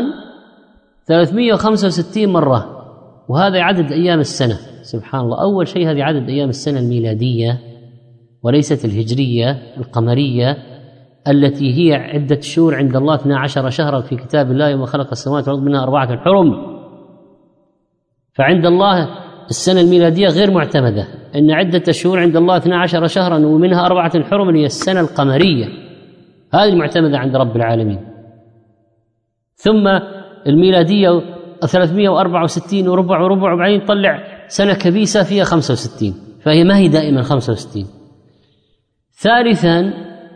365 مرة، وهذا عدد أيام السنة. سبحان الله، أول شيء هذه عدد أيام السنة الميلادية وليست الهجرية القمرية التي هي عدة شهور عند الله 12 شهرا في كتاب الله يوم خلق السماوات والأرض منها 4 حرم. فعند الله السنة الميلادية غير معتمدة، إن عدة الشهور عند الله 12 شهرا ومنها 4 حرم اللي هي السنة القمرية، هذه المعتمدة عند رب العالمين. ثم الميلادية 364 وربع وبعدين طلع سنة كبيسة فيها 65، فهي ما هي دائما 65. ثالثا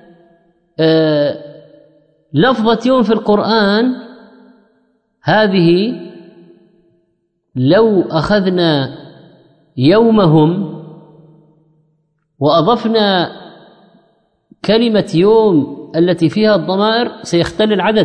لفظة يوم في القرآن هذه لو أخذنا يومهم وأضفنا كلمة يوم التي فيها الضمائر سيختل العدد.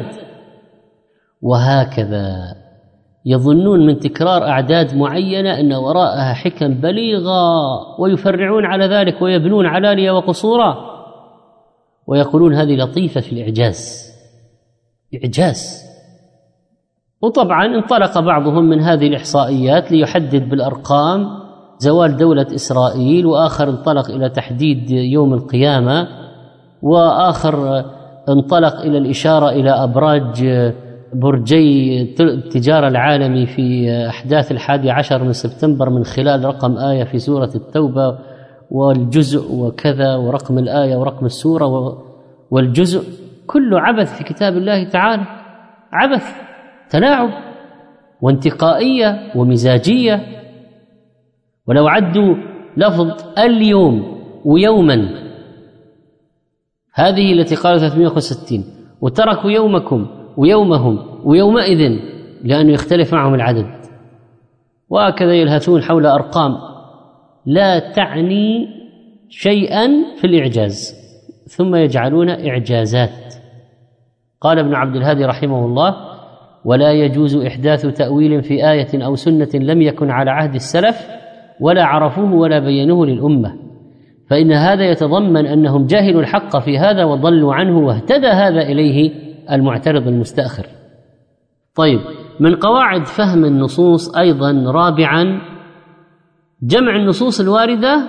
وهكذا يظنون من تكرار أعداد معينة أن وراءها حكم بليغة، ويفرعون على ذلك ويبنون علالية وقصورا ويقولون هذه لطيفة في الإعجاز، إعجاز. وطبعا انطلق بعضهم من هذه الإحصائيات ليحدد بالأرقام زوال دولة إسرائيل، وآخر انطلق إلى تحديد يوم القيامة، وآخر انطلق إلى الإشارة إلى أبراج برجي التجارة العالمي في أحداث 11 من سبتمبر من خلال رقم آية في سورة التوبة، والجزء وكذا ورقم الآية ورقم السورة والجزء، كله عبث في كتاب الله تعالى، عبث، تلاعب وانتقائية ومزاجية. ولو عدوا لفظ اليوم ويوما، هذه التي قالوا 365، وتركوا يومكم ويومهم ويومئذ لأنه يختلف معهم العدد، وهكذا يلهثون حول أرقام لا تعني شيئا في الإعجاز، ثم يجعلون إعجازات. قال ابن عبد الهادي رحمه الله: ولا يجوز إحداث تأويل في آية أو سنة لم يكن على عهد السلف ولا عرفوه ولا بينوه للأمة، فإن هذا يتضمن أنهم جاهلوا الحق في هذا وضلوا عنه، واهتدى هذا إليه المعترض المستأخر. طيب، من قواعد فهم النصوص أيضا رابعا جمع النصوص الواردة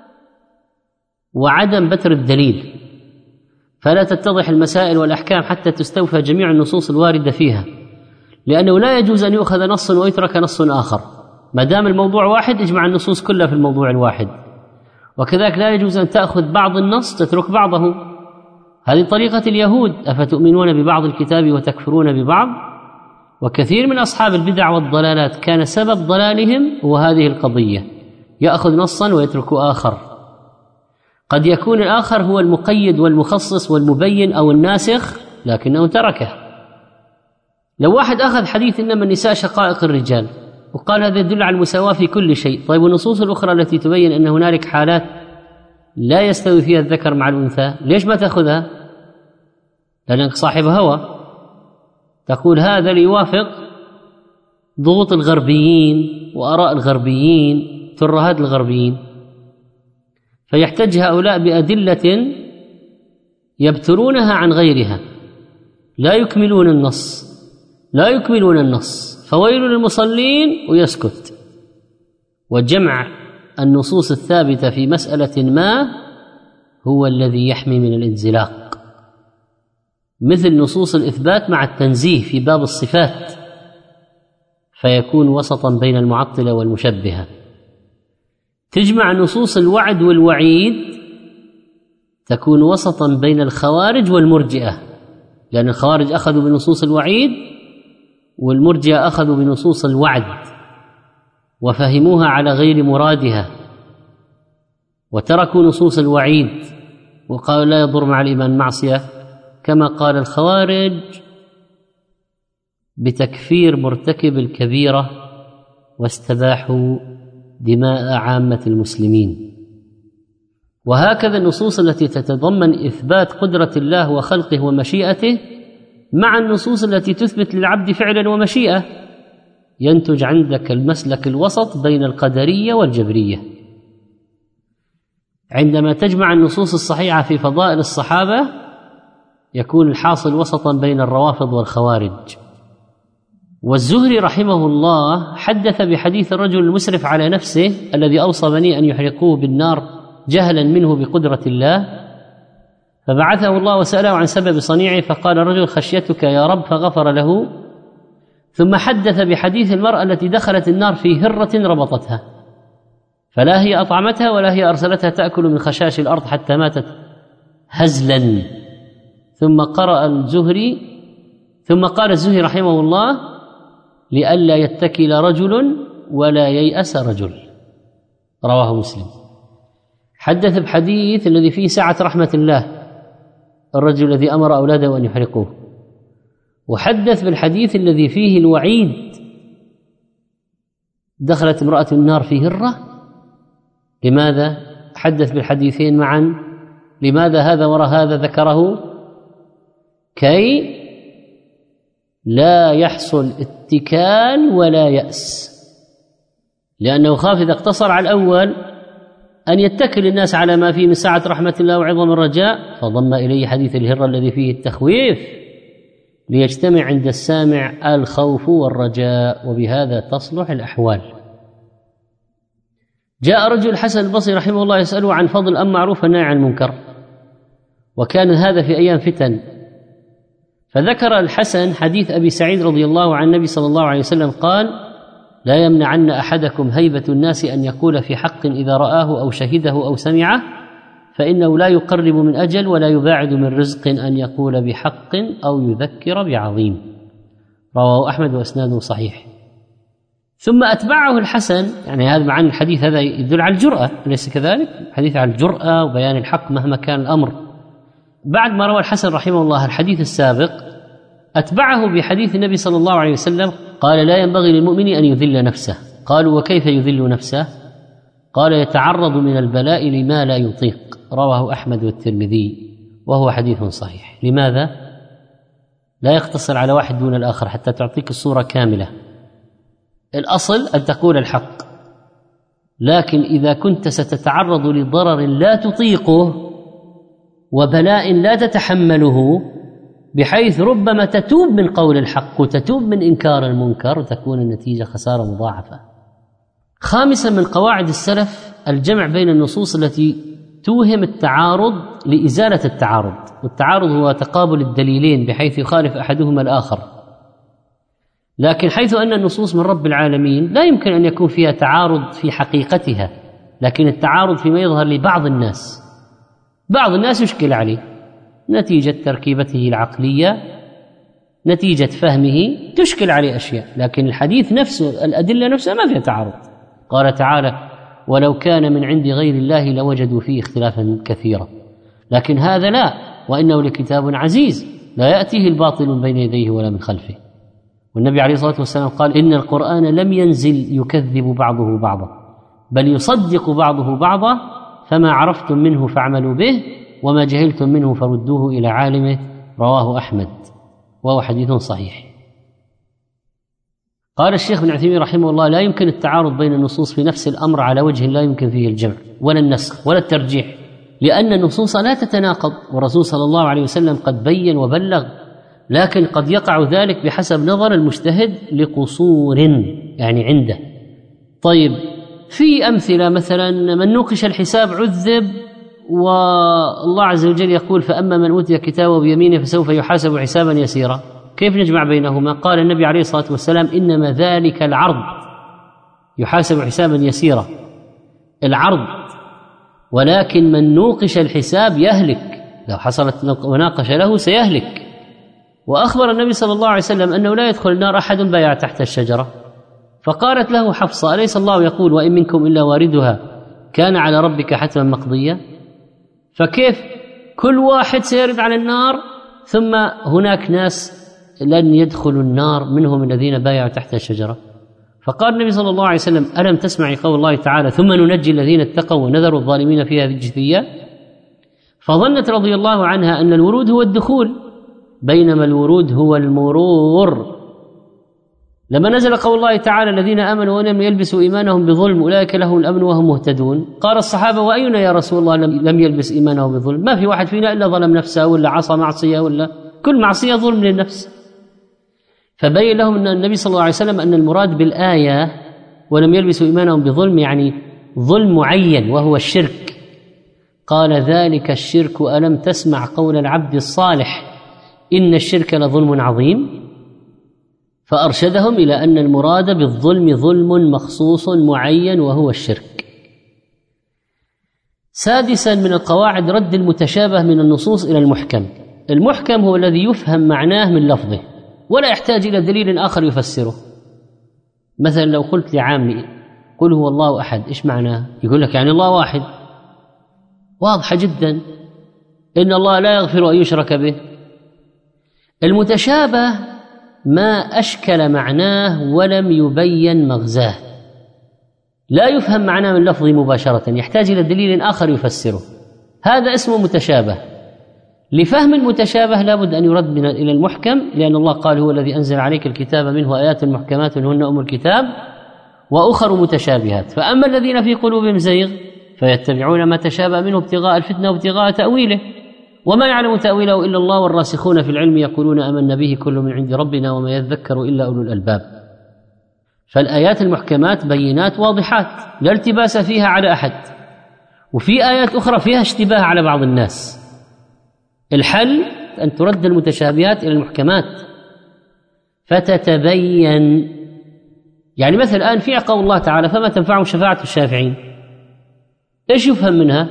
وعدم بتر الدليل، فلا تتضح المسائل والأحكام حتى تستوفى جميع النصوص الواردة فيها، لأنه لا يجوز أن يؤخذ نص ويترك نص آخر. ما دام الموضوع واحد اجمع النصوص كلها في الموضوع الواحد، وكذلك لا يجوز أن تأخذ بعض النص تترك بعضه. هذه طريقة اليهود: أفتؤمنون ببعض الكتاب وتكفرون ببعض. وكثير من أصحاب البدع والضلالات كان سبب ضلالهم هو هذه القضية، يأخذ نصا ويترك آخر. قد يكون الآخر هو المقيد والمخصص والمبين أو الناسخ لكنه تركه. لو واحد أخذ حديث إنما النساء شقائق الرجال وقال هذا يدل على المساواة في كل شيء، طيب والنصوص الأخرى التي تبين أن هنالك حالات لا يستوي فيها الذكر مع الأنثى، ليش ما تأخذها؟ لأنك صاحب هوى، تقول هذا ليوافق ضغوط الغربيين وآراء الغربيين، ترهات الغربيين، فيحتج هؤلاء بأدلة يبترونها عن غيرها، لا يكملون النص، فويل للمصلين ويسكت. وجمع النصوص الثابتة في مسألة ما هو الذي يحمي من الانزلاق، مثل نصوص الإثبات مع التنزيه في باب الصفات، فيكون وسطا بين المعطلة والمشبهة. تجمع نصوص الوعد والوعيد تكون وسطا بين الخوارج والمرجئة، لأن الخوارج أخذوا بنصوص الوعيد والمرجئة أخذوا بنصوص الوعد وفهموها على غير مرادها، وتركوا نصوص الوعيد وقالوا لا يضر مع الإيمان معصية، كما قال الخوارج بتكفير مرتكب الكبيرة واستباحوا دماء عامة المسلمين. وهكذا النصوص التي تتضمن إثبات قدرة الله وخلقه ومشيئته مع النصوص التي تثبت للعبد فعلا ومشيئة، ينتج عندك المسلك الوسط بين القدرية والجبرية. عندما تجمع النصوص الصحيحة في فضائل الصحابة يكون الحاصل وسطا بين الروافض والخوارج. والزهري رحمه الله حدث بحديث الرجل المسرف على نفسه الذي أوصى بني أن يحرقوه بالنار جهلا منه بقدرة الله، فبعثه الله وسأله عن سبب صنيعه، فقال الرجل خشيتك يا رب، فغفر له. ثم حدث بحديث المرأة التي دخلت النار في هرة ربطتها، فلا هي أطعمتها ولا هي أرسلتها تأكل من خشاش الأرض حتى ماتت هزلا. ثم قال الزهري رحمه الله لئلا يتكل رجل ولا ييأس رجل، رواه مسلم. حدث بحديث الذي فيه سعة رحمة الله، الرجل الذي أمر أولاده أن يحرقوه، وحدث بالحديث الذي فيه الوعيد، دخلت امرأة النار في هرة. لماذا حدث بالحديثين معا؟ لماذا هذا وراء هذا ذكره؟ كي لا يحصل اتكال ولا يأس، لأنه خاف إذا اقتصر على الأول أن يتكل الناس على ما فيه من سعة رحمة الله وعظم الرجاء، فضم إليه حديث الهرة الذي فيه التخويف ليجتمع عند السامع الخوف والرجاء، وبهذا تصلح الأحوال. جاء رجل الحسن البصري رحمه الله يسأله عن فضل الأمر معروف والنهي عن المنكر، وكان هذا في أيام فتن، فذكر الحسن حديث أبي سعيد رضي الله عن النبي صلى الله عليه وسلم قال لا يمنعن أحدكم هيبة الناس أن يقول في حق إذا رآه أو شهده أو سمعه، فإنه لا يقرب من أجل ولا يباعد من رزق أن يقول بحق أو يذكر بعظيم. رواه أحمد وإسناده صحيح. ثم أتبعه الحسن، يعني هذا معنى الحديث هذا يدل على الجرأة، أليس كذلك؟ الحديث على الجرأة وبيان الحق مهما كان الأمر. بعد ما روى الحسن رحمه الله الحديث السابق، أتبعه بحديث النبي صلى الله عليه وسلم قال: لا ينبغي للمؤمن أن يذل نفسه. قالوا: وكيف يذل نفسه؟ قال: يتعرض من البلاء لما لا يطيق. رواه أحمد والترمذي وهو حديث صحيح. لماذا؟ لا يقتصر على واحد دون الآخر حتى تعطيك الصورة كاملة. الأصل أن تقول الحق، لكن إذا كنت ستتعرض لضرر لا تطيقه وبلاء لا تتحمله، بحيث ربما تتوب من قول الحق وتتوب من إنكار المنكر، وتكون النتيجة خسارة مضاعفة. خامسا من قواعد السلف الجمع بين النصوص التي توهم التعارض لإزالة التعارض، والتعارض هو تقابل الدليلين بحيث يخالف أحدهما الآخر. لكن حيث أن النصوص من رب العالمين لا يمكن أن يكون فيها تعارض في حقيقتها، لكن التعارض فيما يظهر لبعض الناس. بعض الناس يشكل عليه نتيجة تركيبته العقلية، نتيجة فهمه تشكل عليه أشياء، لكن الحديث نفسه الأدلة نفسها ما فيها تعارض. قال تعالى: ولو كان من عند غير الله لوجدوا فيه اختلافا كثيرا، لكن هذا لا، وإنه لكتاب عزيز لا يأتيه الباطل من بين يديه ولا من خلفه. والنبي عليه الصلاة والسلام قال: إن القرآن لم ينزل يكذب بعضه بعضا، بل يصدق بعضه بعضا، فما عرفتم منه فاعملوا به، وما جهلتم منه فردوه إلى عالمه. رواه أحمد وهو حديث صحيح. قال الشيخ بن عثيمين رحمه الله: لا يمكن التعارض بين النصوص في نفس الأمر على وجه لا يمكن فيه الجمع ولا النسخ ولا الترجيح، لأن النصوص لا تتناقض، والرسول صلى الله عليه وسلم قد بين وبلغ، لكن قد يقع ذلك بحسب نظر المجتهد لقصور يعني عنده. طيب، في أمثلة مثلا من نوقش الحساب عذب، والله عز وجل يقول: فأما من أوتي كتابه بيمينه فسوف يحاسب حسابا يسيرا. كيف نجمع بينهما؟ قال النبي عليه الصلاة والسلام: إنما ذلك العرض، يحاسب حسابا يسيرا العرض، ولكن من نوقش الحساب يهلك، لو حصلت مناقشة له سيهلك. وأخبر النبي صلى الله عليه وسلم أنه لا يدخل النار أحد بايع تحت الشجرة. فقالت له حفصة: أليس الله يقول: وإن منكم إلا واردها كان على ربك حتما مقضيا؟ فكيف كل واحد سيرد على النار، ثم هناك ناس لن يدخلوا النار منهم الذين بايعوا تحت الشجرة؟ فقال النبي صلى الله عليه وسلم: ألم تسمعي قول الله تعالى: ثم ننجي الذين اتقوا ونذر الظالمين فيها جثيا؟ فظنت رضي الله عنها أن الورود هو الدخول، بينما الورود هو المرور. لما نزل قول الله تعالى: الذين آمنوا ولم يلبسوا إيمانهم بظلم أولئك لهم الأمن وهم مهتدون، قال الصحابة: وأينا يا رسول الله لم يلبس إيمانه بظلم؟ ما في واحد فينا إلا ظلم نفسه، ولا عصى معصية، ولا كل معصية ظلم للنفس. فبين لهم أن النبي صلى الله عليه وسلم أن المراد بالآية ولم يلبسوا إيمانهم بظلم يعني ظلم معين وهو الشرك. قال: ذلك الشرك ألم تسمع قول العبد الصالح إن الشرك لظلم عظيم؟ فأرشدهم إلى أن المراد بالظلم ظلم مخصوص معين وهو الشرك. سادسا من القواعد رد المتشابه من النصوص إلى المحكم. المحكم هو الذي يفهم معناه من لفظه ولا يحتاج إلى دليل آخر يفسره. مثلا لو قلت لعامي: قل هو الله أحد، إيش معناه؟ يقول لك يعني الله واحد، واضحة جدا، إن الله لا يغفر أن يشرك به. المتشابه ما أشكل معناه ولم يبين مغزاه، لا يفهم معناه من لفظه مباشرة، يحتاج إلى دليل آخر يفسره، هذا اسمه متشابه. لفهم المتشابه لابد أن يرد إلى المحكم، لأن الله قال: هو الذي أنزل عليك الكتاب منه آيات محكمات هن أم الكتاب وأخر متشابهات، فأما الذين في قلوبهم زيغ فيتبعون ما تشابه منه ابتغاء الفتنة وابتغاء تأويله، وما يعلم تأويله إلا الله والراسخون في العلم يقولون آمنا به كل من عند ربنا وما يذكر إلا أولو الألباب. فالآيات المحكمات بينات واضحات لا التباس فيها على أحد، وفي آيات أخرى فيها اشتباه على بعض الناس. الحل أن ترد المتشابهات إلى المحكمات فتتبين يعني مثل الآن في قول الله تعالى فما تنفعهم شفاعة الشافعين، إيش يفهم منها؟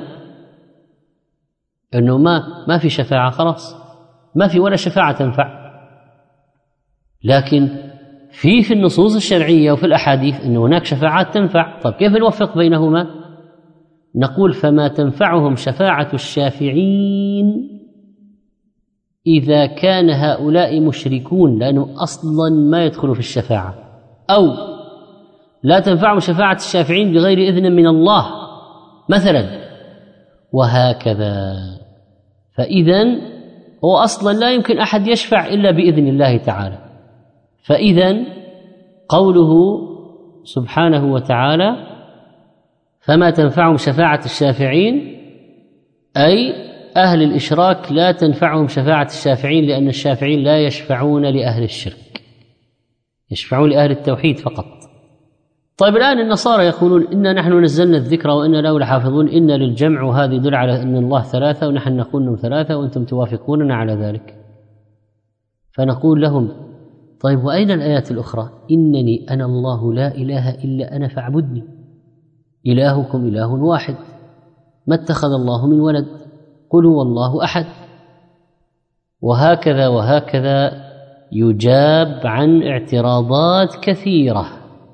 أنه ما في شفاعة، خلاص ما في ولا شفاعة تنفع. لكن في النصوص الشرعية وفي الأحاديث أن هناك شفاعات تنفع. طيب كيف نوفق بينهما؟ نقول فما تنفعهم شفاعة الشافعين إذا كان هؤلاء مشركون، لأنه أصلا ما يدخلوا في الشفاعة، أو لا تنفعهم شفاعة الشافعين بغير إذن من الله مثلا، وهكذا. فإذن هو أصلا لا يمكن أحد يشفع إلا بإذن الله تعالى. فإذن قوله سبحانه وتعالى فما تنفعهم شفاعة الشافعين، أي أهل الإشراك لا تنفعهم شفاعة الشافعين، لأن الشافعين لا يشفعون لأهل الشرك، يشفعون لأهل التوحيد فقط. طيب الآن النصارى يقولون إنا نحن نزلنا الذكر وإنا له لحافظون، إنا للجمع، وهذه يدل على أن الله ثلاثة ونحن نقول أنهم ثلاثة وأنتم توافقوننا على ذلك. فنقول لهم طيب وأين الآيات الأخرى؟ إنني أنا الله لا إله إلا أنا فاعبدني، إلهكم إله واحد، ما اتخذ الله من ولد، قل هو الله أحد. وهكذا وهكذا يجاب عن اعتراضات كثيرة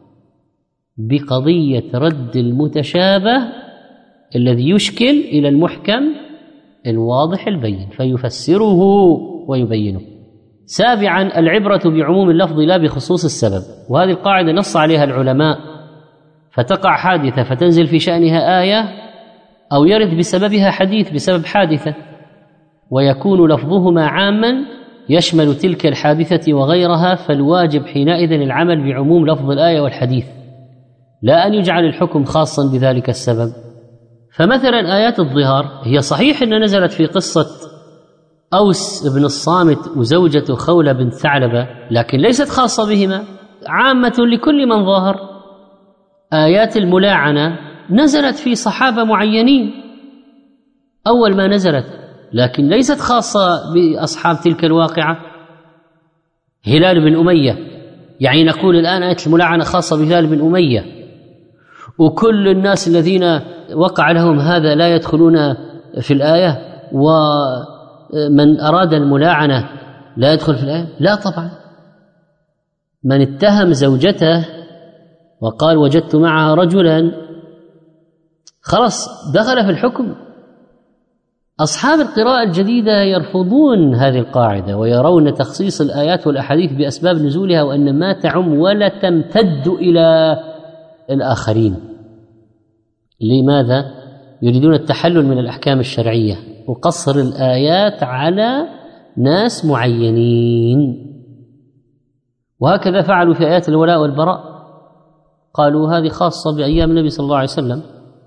بقضية رد المتشابه الذي يشكل إلى المحكم الواضح البين فيفسره ويبينه. سابعا العبرة بعموم اللفظ لا بخصوص السبب، وهذه القاعدة نص عليها العلماء، فتقع حادثة فتنزل في شأنها آية، أو يرد بسببها حديث بسبب حادثة، ويكون لفظهما عاما يشمل تلك الحادثة وغيرها، فالواجب حينئذ العمل بعموم لفظ الآية والحديث، لا أن يجعل الحكم خاصا بذلك السبب. فمثلا آيات الظهار هي صحيح أن نزلت في قصة أوس بن الصامت وزوجته خولة بنت ثعلبة، لكن ليست خاصة بهما، عامة لكل من ظاهر. آيات الملاعنة نزلت في صحابة معينين أول ما نزلت، لكن ليست خاصة بأصحاب تلك الواقعة. هلال بن أمية، يعني نقول الآن آية الملاعنة خاصة بهلال بن أمية، وكل الناس الذين وقع لهم هذا لا يدخلون في الآية، ومن أراد الملاعنة لا يدخل في الآية؟ لا طبعا. من اتهم زوجته وقال وجدت معها رجلا خلاص دخل في الحكم. أصحاب القراءة الجديدة يرفضون هذه القاعدة ويرون تخصيص الآيات والأحاديث بأسباب نزولها وأن ما تعم ولا تمتد إلى الآخرين. لماذا؟ يريدون التحلل من الأحكام الشرعية وقصر الآيات على ناس معينين. وهكذا فعلوا في آيات الولاء والبراء، قالوا هذه خاصة بأيام النبي صلى الله عليه وسلم.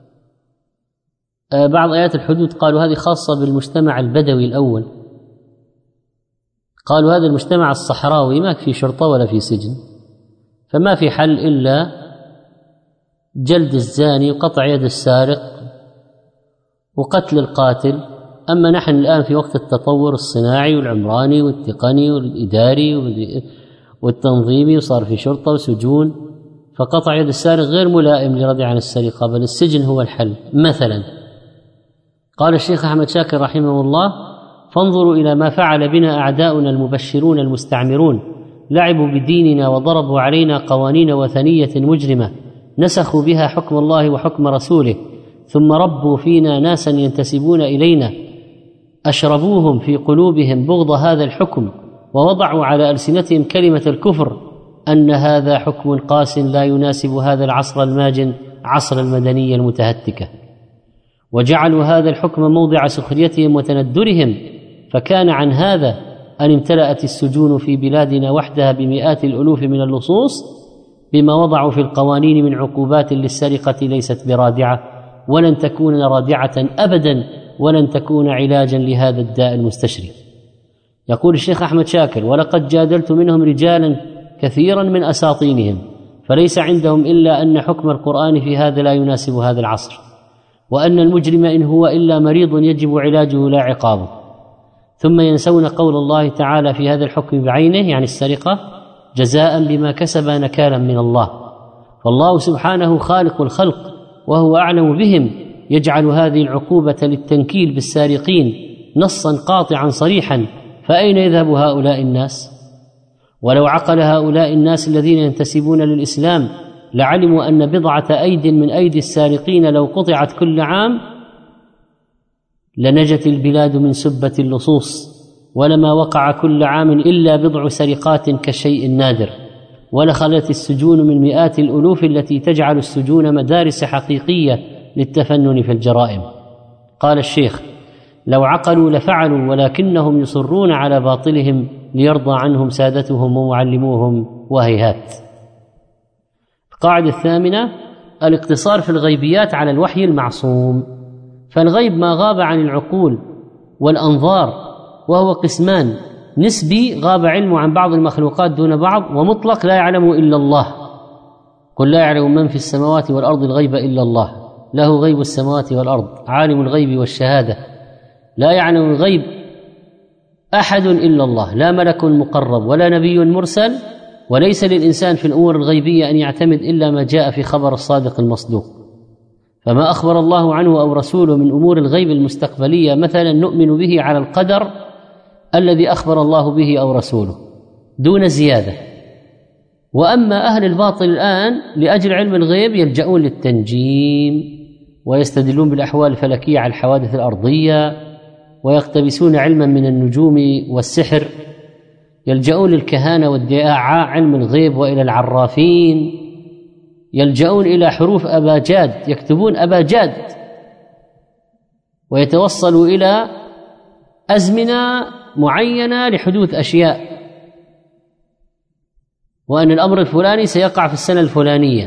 بعض آيات الحدود قالوا هذه خاصة بالمجتمع البدوي الأول، قالوا هذا المجتمع الصحراوي ما في شرطة ولا في سجن، فما في حل إلا جلد الزاني وقطع يد السارق وقتل القاتل. أما نحن الآن في وقت التطور الصناعي والعمراني والتقني والإداري والتنظيمي، وصار في شرطة وسجون، فقطع يد السارق غير ملائم لرضي عن السرقة، بل السجن هو الحل مثلا. قال الشيخ أحمد شاكر رحمه الله فانظروا إلى ما فعل بنا أعداؤنا المبشرون المستعمرون، لعبوا بديننا وضربوا علينا قوانين وثنية مجرمة نسخوا بها حكم الله وحكم رسوله، ثم ربوا فينا ناسا ينتسبون إلينا أشربوهم في قلوبهم بغض هذا الحكم، ووضعوا على ألسنتهم كلمة الكفر، أن هذا حكم قاس لا يناسب هذا العصر الماجن عصر المدنية المتهتكة، وجعلوا هذا الحكم موضع سخريتهم وتندرهم، فكان عن هذا أن امتلأت السجون في بلادنا وحدها بمئات الألوف من اللصوص بما وضعوا في القوانين من عقوبات للسرقة ليست برادعة، ولن تكون رادعة أبدا، ولن تكون علاجا لهذا الداء المستشري. يقول الشيخ أحمد شاكر ولقد جادلت منهم رجالا كثيرا من أساطينهم، فليس عندهم إلا أن حكم القرآن في هذا لا يناسب هذا العصر، وأن المجرم إن هو إلا مريض يجب علاجه لا عقابه، ثم ينسون قول الله تعالى في هذا الحكم بعينه، يعني السرقة، جزاء بما كسب نكالا من الله، فالله سبحانه خالق الخلق وهو أعلم بهم، يجعل هذه العقوبة للتنكيل بالسارقين نصا قاطعا صريحا، فأين يذهب هؤلاء الناس؟ ولو عقل هؤلاء الناس الذين ينتسبون للإسلام لعلموا أن بضعة أيد من أيدي السارقين لو قطعت كل عام لنجت البلاد من سبة اللصوص، ولما وقع كل عام إلا بضع سرقات كالشيء النادر، ولخلت السجون من مئات الألوف التي تجعل السجون مدارس حقيقية للتفنن في الجرائم. قال الشيخ: لو عقلوا لفعلوا، ولكنهم يصرون على باطلهم ليرضى عنهم سادتهم ومعلموهم، وهيهات. القاعدة الثامنة: الاقتصار في الغيبيات على الوحي المعصوم. فالغيب ما غاب عن العقول والأنظار، وهو قسمان: نسبي غاب علمه عن بعض المخلوقات دون بعض، ومطلق لا يعلم إلا الله. قل لا يعلم من في السماوات والأرض الغيب إلا الله، له غيب السماوات والأرض، عالم الغيب والشهادة، لا يعلم الغيب أحد إلا الله، لا ملك مقرب ولا نبي مرسل، وليس للإنسان في الأمور الغيبية أن يعتمد إلا ما جاء في خبر الصادق المصدوق. فما أخبر الله عنه أو رسوله من أمور الغيب المستقبلية مثلا نؤمن به على القدر الذي أخبر الله به أو رسوله دون زيادة. وأما أهل الباطل الآن لأجل علم الغيب يلجؤون للتنجيم، ويستدلون بالأحوال الفلكية على الحوادث الأرضية، ويقتبسون علما من النجوم والسحر، يلجؤون للكهانة وادعاء علم الغيب، وإلى العرافين، يلجؤون إلى حروف أباجاد، يكتبون أباجاد، ويتوصلوا إلى أزمنة معينة لحدوث أشياء، وأن الأمر الفلاني سيقع في السنة الفلانية.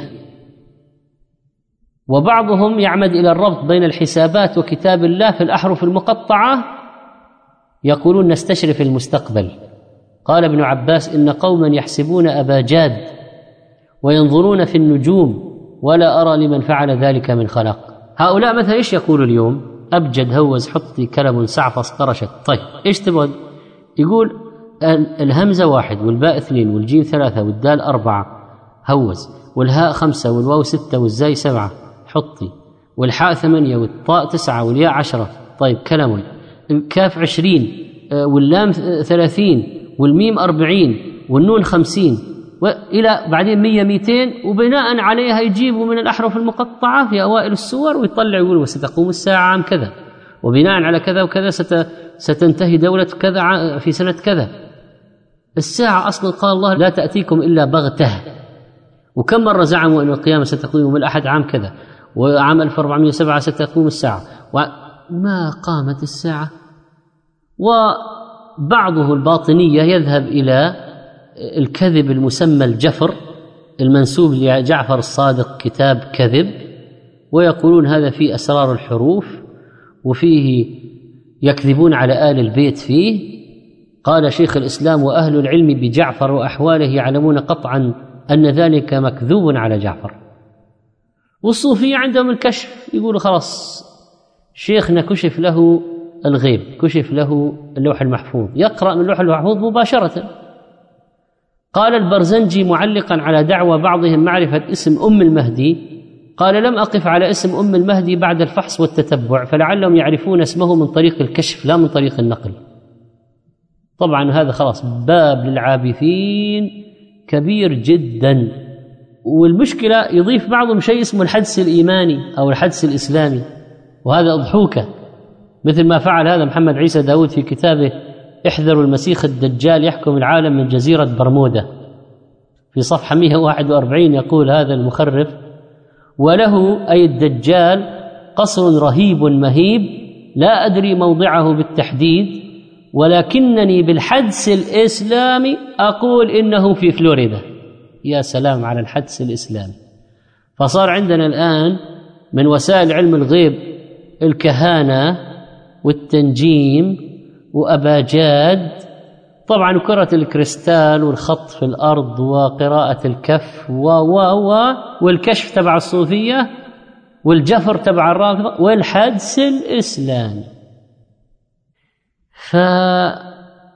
وبعضهم يعمد إلى الربط بين الحسابات وكتاب الله في الأحرف المقطعة، يقولون نستشرف المستقبل. قال ابن عباس: إن قوما يحسبون أباجاد وينظرون في النجوم ولا أرى لمن فعل ذلك من خلق. هؤلاء مثلا إيش يقول اليوم؟ أبجد، هوز، حطي، كلم، سعفص، قرشت. طيب إيش تبغى؟ يقول الهمزة 1 والباء 2 والجيم 3 والدال 4 هوز، والهاء 5 والواو 6 والزاي 7 حطي، والحاء 8 والطاء 9 والياء 10. طيب كلم. الكاف 20 واللام 30 والميم 40 والنون 50 وإلى بعدين 100 200، وبناء عليها يجيبوا من الأحرف المقطعة في أوائل السور ويطلع يقول وستقوم الساعة عام كذا، وبناء على كذا وكذا ستنتهي دولة كذا في سنة كذا. الساعة أصلا قال الله لا تأتيكم إلا بغتة، وكم مرة زعموا أن القيامة ستقوم يوم الأحد عام كذا، وعام 1407 ستقوم الساعة، وما قامت الساعة. وبعضه الباطنية يذهب إلى الكذب المسمى الجفر المنسوب لجعفر الصادق، كتاب كذب، ويقولون هذا فيه أسرار الحروف وفيه يكذبون على آل البيت فيه. قال شيخ الإسلام: وأهل العلم بجعفر وأحواله يعلمون قطعا أن ذلك مكذوب على جعفر. والصوفية عندهم الكشف، يقولوا خلاص شيخنا كشف له الغيب، كشف له اللوح المحفوظ، يقرأ من اللوح المحفوظ مباشرة. قال البرزنجي معلقا على دعوى بعضهم معرفة اسم أم المهدي: قال لم أقف على اسم أم المهدي بعد الفحص والتتبع، فلعلهم يعرفون اسمه من طريق الكشف لا من طريق النقل. طبعا هذا خلاص باب للعابثين كبير جدا. والمشكلة يضيف بعضهم شيء اسمه الحدس الإيماني أو الحدس الإسلامي، وهذا أضحوكة، مثل ما فعل هذا محمد عيسى داود في كتابه احذروا المسيح الدجال يحكم العالم من جزيرة برمودا، في صفحة 141 يقول هذا المخرف: وله أي الدجال قصر رهيب مهيب لا أدري موضعه بالتحديد، ولكنني بالحدس الإسلامي أقول إنه في فلوريدا. يا سلام على الحدس الإسلامي. فصار عندنا الآن من وسائل علم الغيب الكهانة والتنجيم وأباجاد، طبعا كرة الكريستال والخط في الأرض وقراءة الكف والكشف تبع الصوفية والجفر تبع الرافضة والحدس الإسلامي.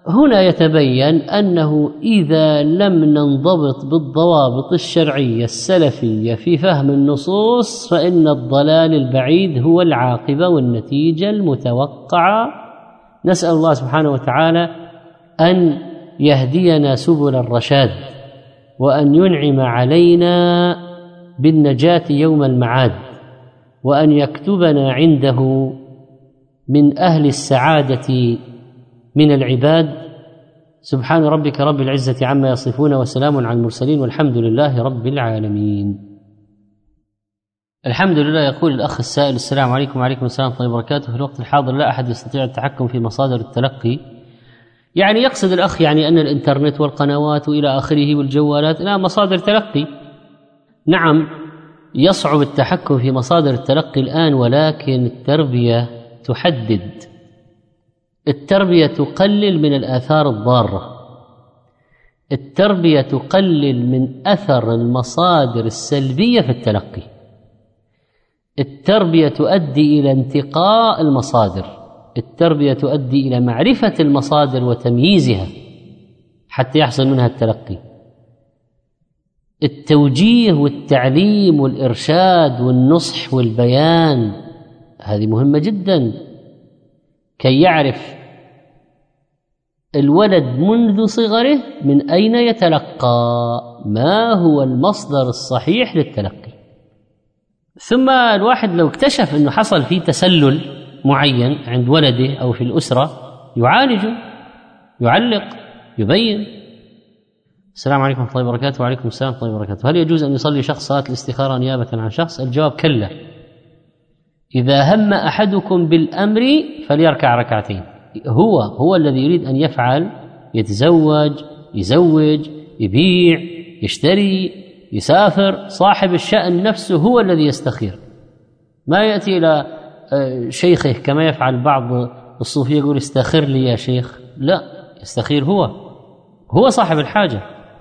هنا يتبين أنه إذا لم ننضبط بالضوابط الشرعية السلفية في فهم النصوص فإن الضلال البعيد هو العاقبة والنتيجة المتوقعة. نسأل الله سبحانه وتعالى أن يهدينا سبل الرشاد، وأن ينعم علينا بالنجاة يوم المعاد، وأن يكتبنا عنده من أهل السعادة من العباد. سبحان ربك رب العزة عما يصفون، وسلام على المرسلين، والحمد لله رب العالمين. الحمد لله. يقول الأخ السائل: السلام عليكم. وعليكم السلام ورحمة الله وبركاته. في الوقت الحاضر لا أحد يستطيع التحكم في مصادر التلقي. يعني يقصد الأخ يعني أن الإنترنت والقنوات وإلى آخره والجوالات لا مصادر تلقي. نعم يصعب التحكم في مصادر التلقي الآن، ولكن التربية تحدد، التربية تقلل من الآثار الضارة، التربية تقلل من أثر المصادر السلبية في التلقي، التربية تؤدي إلى انتقاء المصادر، التربية تؤدي إلى معرفة المصادر وتمييزها حتى يحصل منها التلقي. التوجيه والتعليم والإرشاد والنصح والبيان هذه مهمة جدا، كي يعرف الولد منذ صغره من أين يتلقى، ما هو المصدر الصحيح للتلقي. ثم الواحد لو اكتشف أنه حصل فيه تسلل معين عند ولده أو في الأسرة يعالجه، يعلق، يبين. السلام عليكم ورحمة الله وبركاته. وعليكم السلام ورحمة الله وبركاته. هل يجوز أن يصلي شخص صلاة الاستخارة نيابة عن شخص؟ الجواب كلا. إذا هم أحدكم بالأمر فليركع ركعتين. هو الذي يريد أن يفعل، يتزوج، يزوج، يبيع، يشتري، يسافر، صاحب الشأن نفسه هو الذي يستخير، ما يأتي إلى شيخه كما يفعل بعض الصوفية يقول استخر لي يا شيخ. لا، يستخير هو صاحب الحاجة.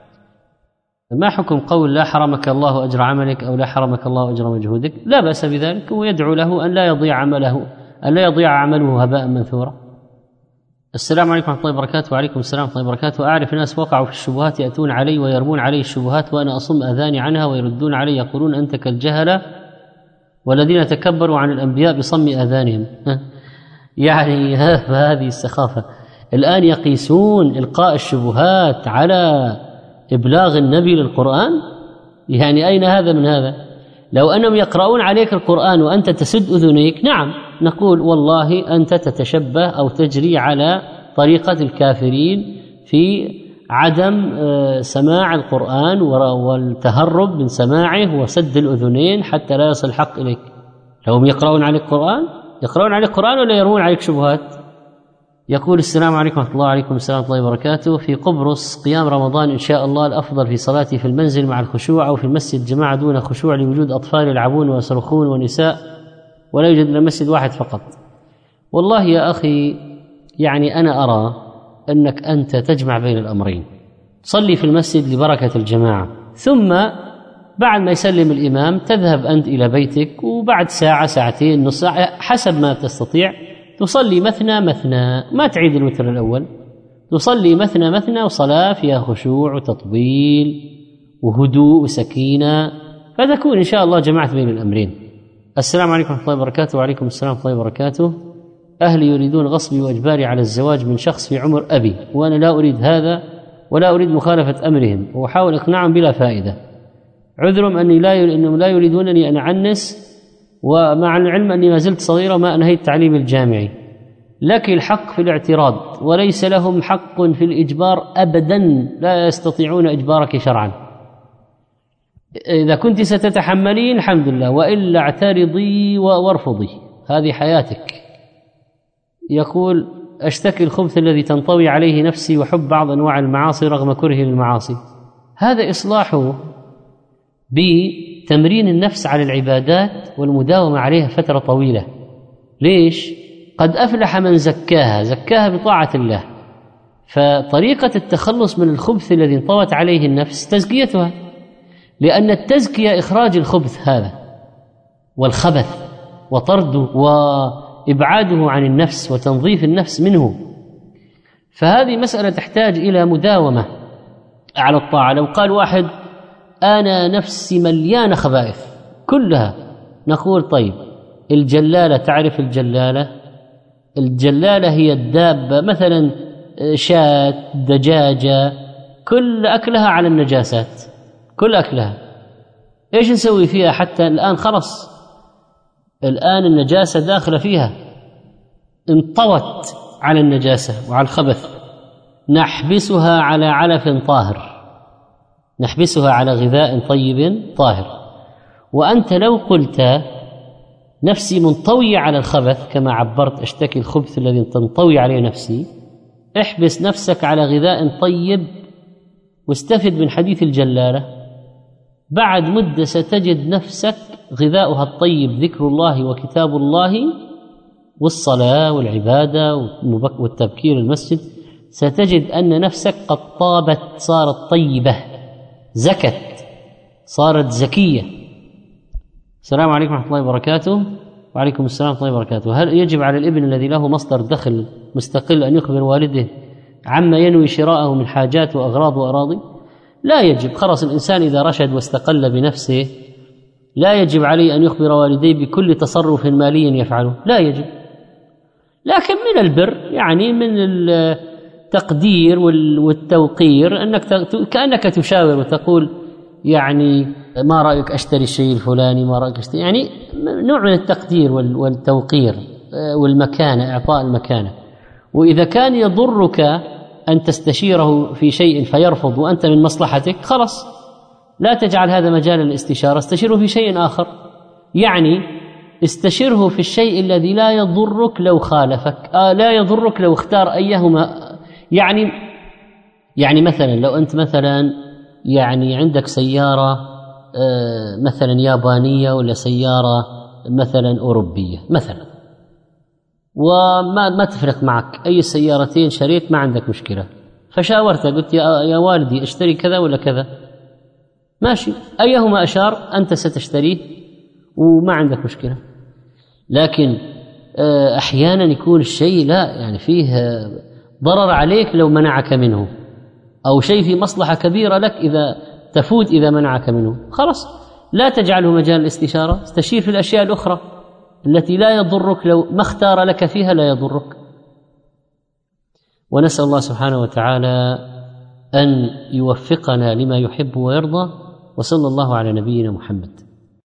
ما حكم قول لا حرمك الله أجر عملك أو لا حرمك الله أجر مجهودك؟ لا بأس بذلك، ويدعو له أن لا يضيع عمله هباء منثورا. السلام عليكم ورحمة الله وبركاته. وعليكم السلام ورحمة الله وبركاته. أعرف ناس وقعوا في الشبهات يأتون علي ويرمون علي الشبهات وأنا أصم أذاني عنها ويردون علي يقولون أنت كالجهلة والذين تكبروا عن الأنبياء بصم أذانهم. يعني هذه السخافة. الآن يقيسون إلقاء الشبهات على إبلاغ النبي للقرآن. يعني أين هذا من هذا؟ لو أنهم يقرؤون عليك القرآن وأنت تسد أذنيك، نعم نقول والله أنت تتشبه أو تجري على طريقة الكافرين في عدم سماع القرآن والتهرب من سماعه وسد الأذنين حتى لا يصل الحق إليك. لو هم يقرؤون عليك قرآن ولا يرمون عليك شبهات؟ يقول السلام عليكم ورحمة الله. وعليكم السلام ورحمة الله وبركاته. في قبرص قيام رمضان إن شاء الله الأفضل في صلاتي في المنزل مع الخشوع أو في المسجد جماعة دون خشوع لوجود أطفال يلعبون ويصرخون ونساء ولا يوجد إلا مسجد واحد فقط. والله يا أخي يعني أنا أرى أنك أنت تجمع بين الأمرين، تصلي في المسجد لبركة الجماعة، ثم بعد ما يسلم الإمام تذهب أنت إلى بيتك وبعد ساعة ساعتين نص ساعة حسب ما تستطيع تصلي مثنى ما تعيد الوتر الأول، تصلي مثنى وصلاة فيها خشوع وتطويل وهدوء وسكينة، فتكون إن شاء الله جمعت بين الأمرين. السلام عليكم ورحمة الله وبركاته. وعليكم السلام ورحمة الله وبركاته. أهلي يريدون غصبي وإجباري على الزواج من شخص في عمر أبي، وأنا لا أريد هذا ولا أريد مخالفة أمرهم، وأحاول إقناعهم بلا فائدة. عذرهم أنهم لا يريدونني أن أعنس، ومع العلم أني ما زلت صغيرة وما أنهيت التعليم الجامعي. لك الحق في الاعتراض وليس لهم حق في الإجبار أبدا، لا يستطيعون إجبارك شرعا. إذا كنت ستتحملين الحمد لله، وإلا اعترضي وارفضي، هذه حياتك. يقول أشتكي الخبث الذي تنطوي عليه نفسي وحب بعض أنواع المعاصي رغم كرهي للمعاصي. هذا إصلاحه بتمرين النفس على العبادات والمداومة عليها فترة طويلة. ليش؟ قد أفلح من زكاها بطاعة الله. فطريقة التخلص من الخبث الذي انطوت عليه النفس تزكيتها، لأن التزكية إخراج الخبث هذا والخبث وطرده وإبعاده عن النفس وتنظيف النفس منه. فهذه مسألة تحتاج إلى مداومة على الطاعة. لو قال واحد أنا نفسي مليانة خبائث كلها، نقول طيب الجلالة، تعرف الجلالة؟ الجلالة هي الدابة، مثلا شاة، دجاجة، كل أكلها على النجاسات، كل أكلها. إيش نسوي فيها حتى الآن؟ خلص الآن النجاسة داخلة فيها، انطوت على النجاسة وعلى الخبث. نحبسها على علف طاهر، نحبسها على غذاء طيب طاهر. وأنت لو قلت نفسي منطوية على الخبث كما عبرت، أشتكي الخبث الذي تنطوي عليه نفسي، احبس نفسك على غذاء طيب واستفد من حديث الجلالة. بعد مدة ستجد نفسك غذاؤها الطيب ذكر الله وكتاب الله والصلاة والعبادة والتبكير المسجد، ستجد أن نفسك قد طابت، صارت طيبة، زكت، صارت زكية. السلام عليكم ورحمة الله وبركاته. وعليكم السلام ورحمة الله وبركاته. هل يجب على الابن الذي له مصدر دخل مستقل أن يخبر والده عما ينوي شراءه من حاجات وأغراض وأراضي؟ لا يجب. خلاص الإنسان إذا رشد واستقل بنفسه لا يجب عليه أن يخبر والديه بكل تصرف مالي يفعله، لا يجب. لكن من البر، يعني من التقدير والتوقير، أنك كأنك تشاور وتقول يعني ما رأيك أشتري الشيء الفلاني، ما رأيك أشتري، يعني نوع من التقدير والتوقير والمكانة، إعطاء المكانة. وإذا كان يضرك أن تستشيره في شيء فيرفض وأنت من مصلحتك، خلاص لا تجعل هذا مجال الاستشارة، استشيره في شيء آخر. يعني استشره في الشيء الذي لا يضرك لو خالفك، لا يضرك لو اختار أيهما. يعني مثلا لو أنت مثلا يعني عندك سيارة مثلا يابانية ولا سيارة مثلا أوروبية مثلا، وما تفرق معك أي السيارتين شريت، ما عندك مشكلة، فشاورت قلت يا والدي اشتري كذا ولا كذا، ماشي، أيهما أشار أنت ستشتريه وما عندك مشكلة. لكن أحيانا يكون الشيء لا يعني فيه ضرر عليك لو منعك منه، أو شيء في مصلحة كبيرة لك إذا تفوت إذا منعك منه، خلاص لا تجعله مجال الاستشارة، استشير في الأشياء الأخرى التي لا يضرك، لو ما اختار لك فيها لا يضرك. ونسأل الله سبحانه وتعالى أن يوفقنا لما يحب ويرضى، وصلى الله على نبينا محمد.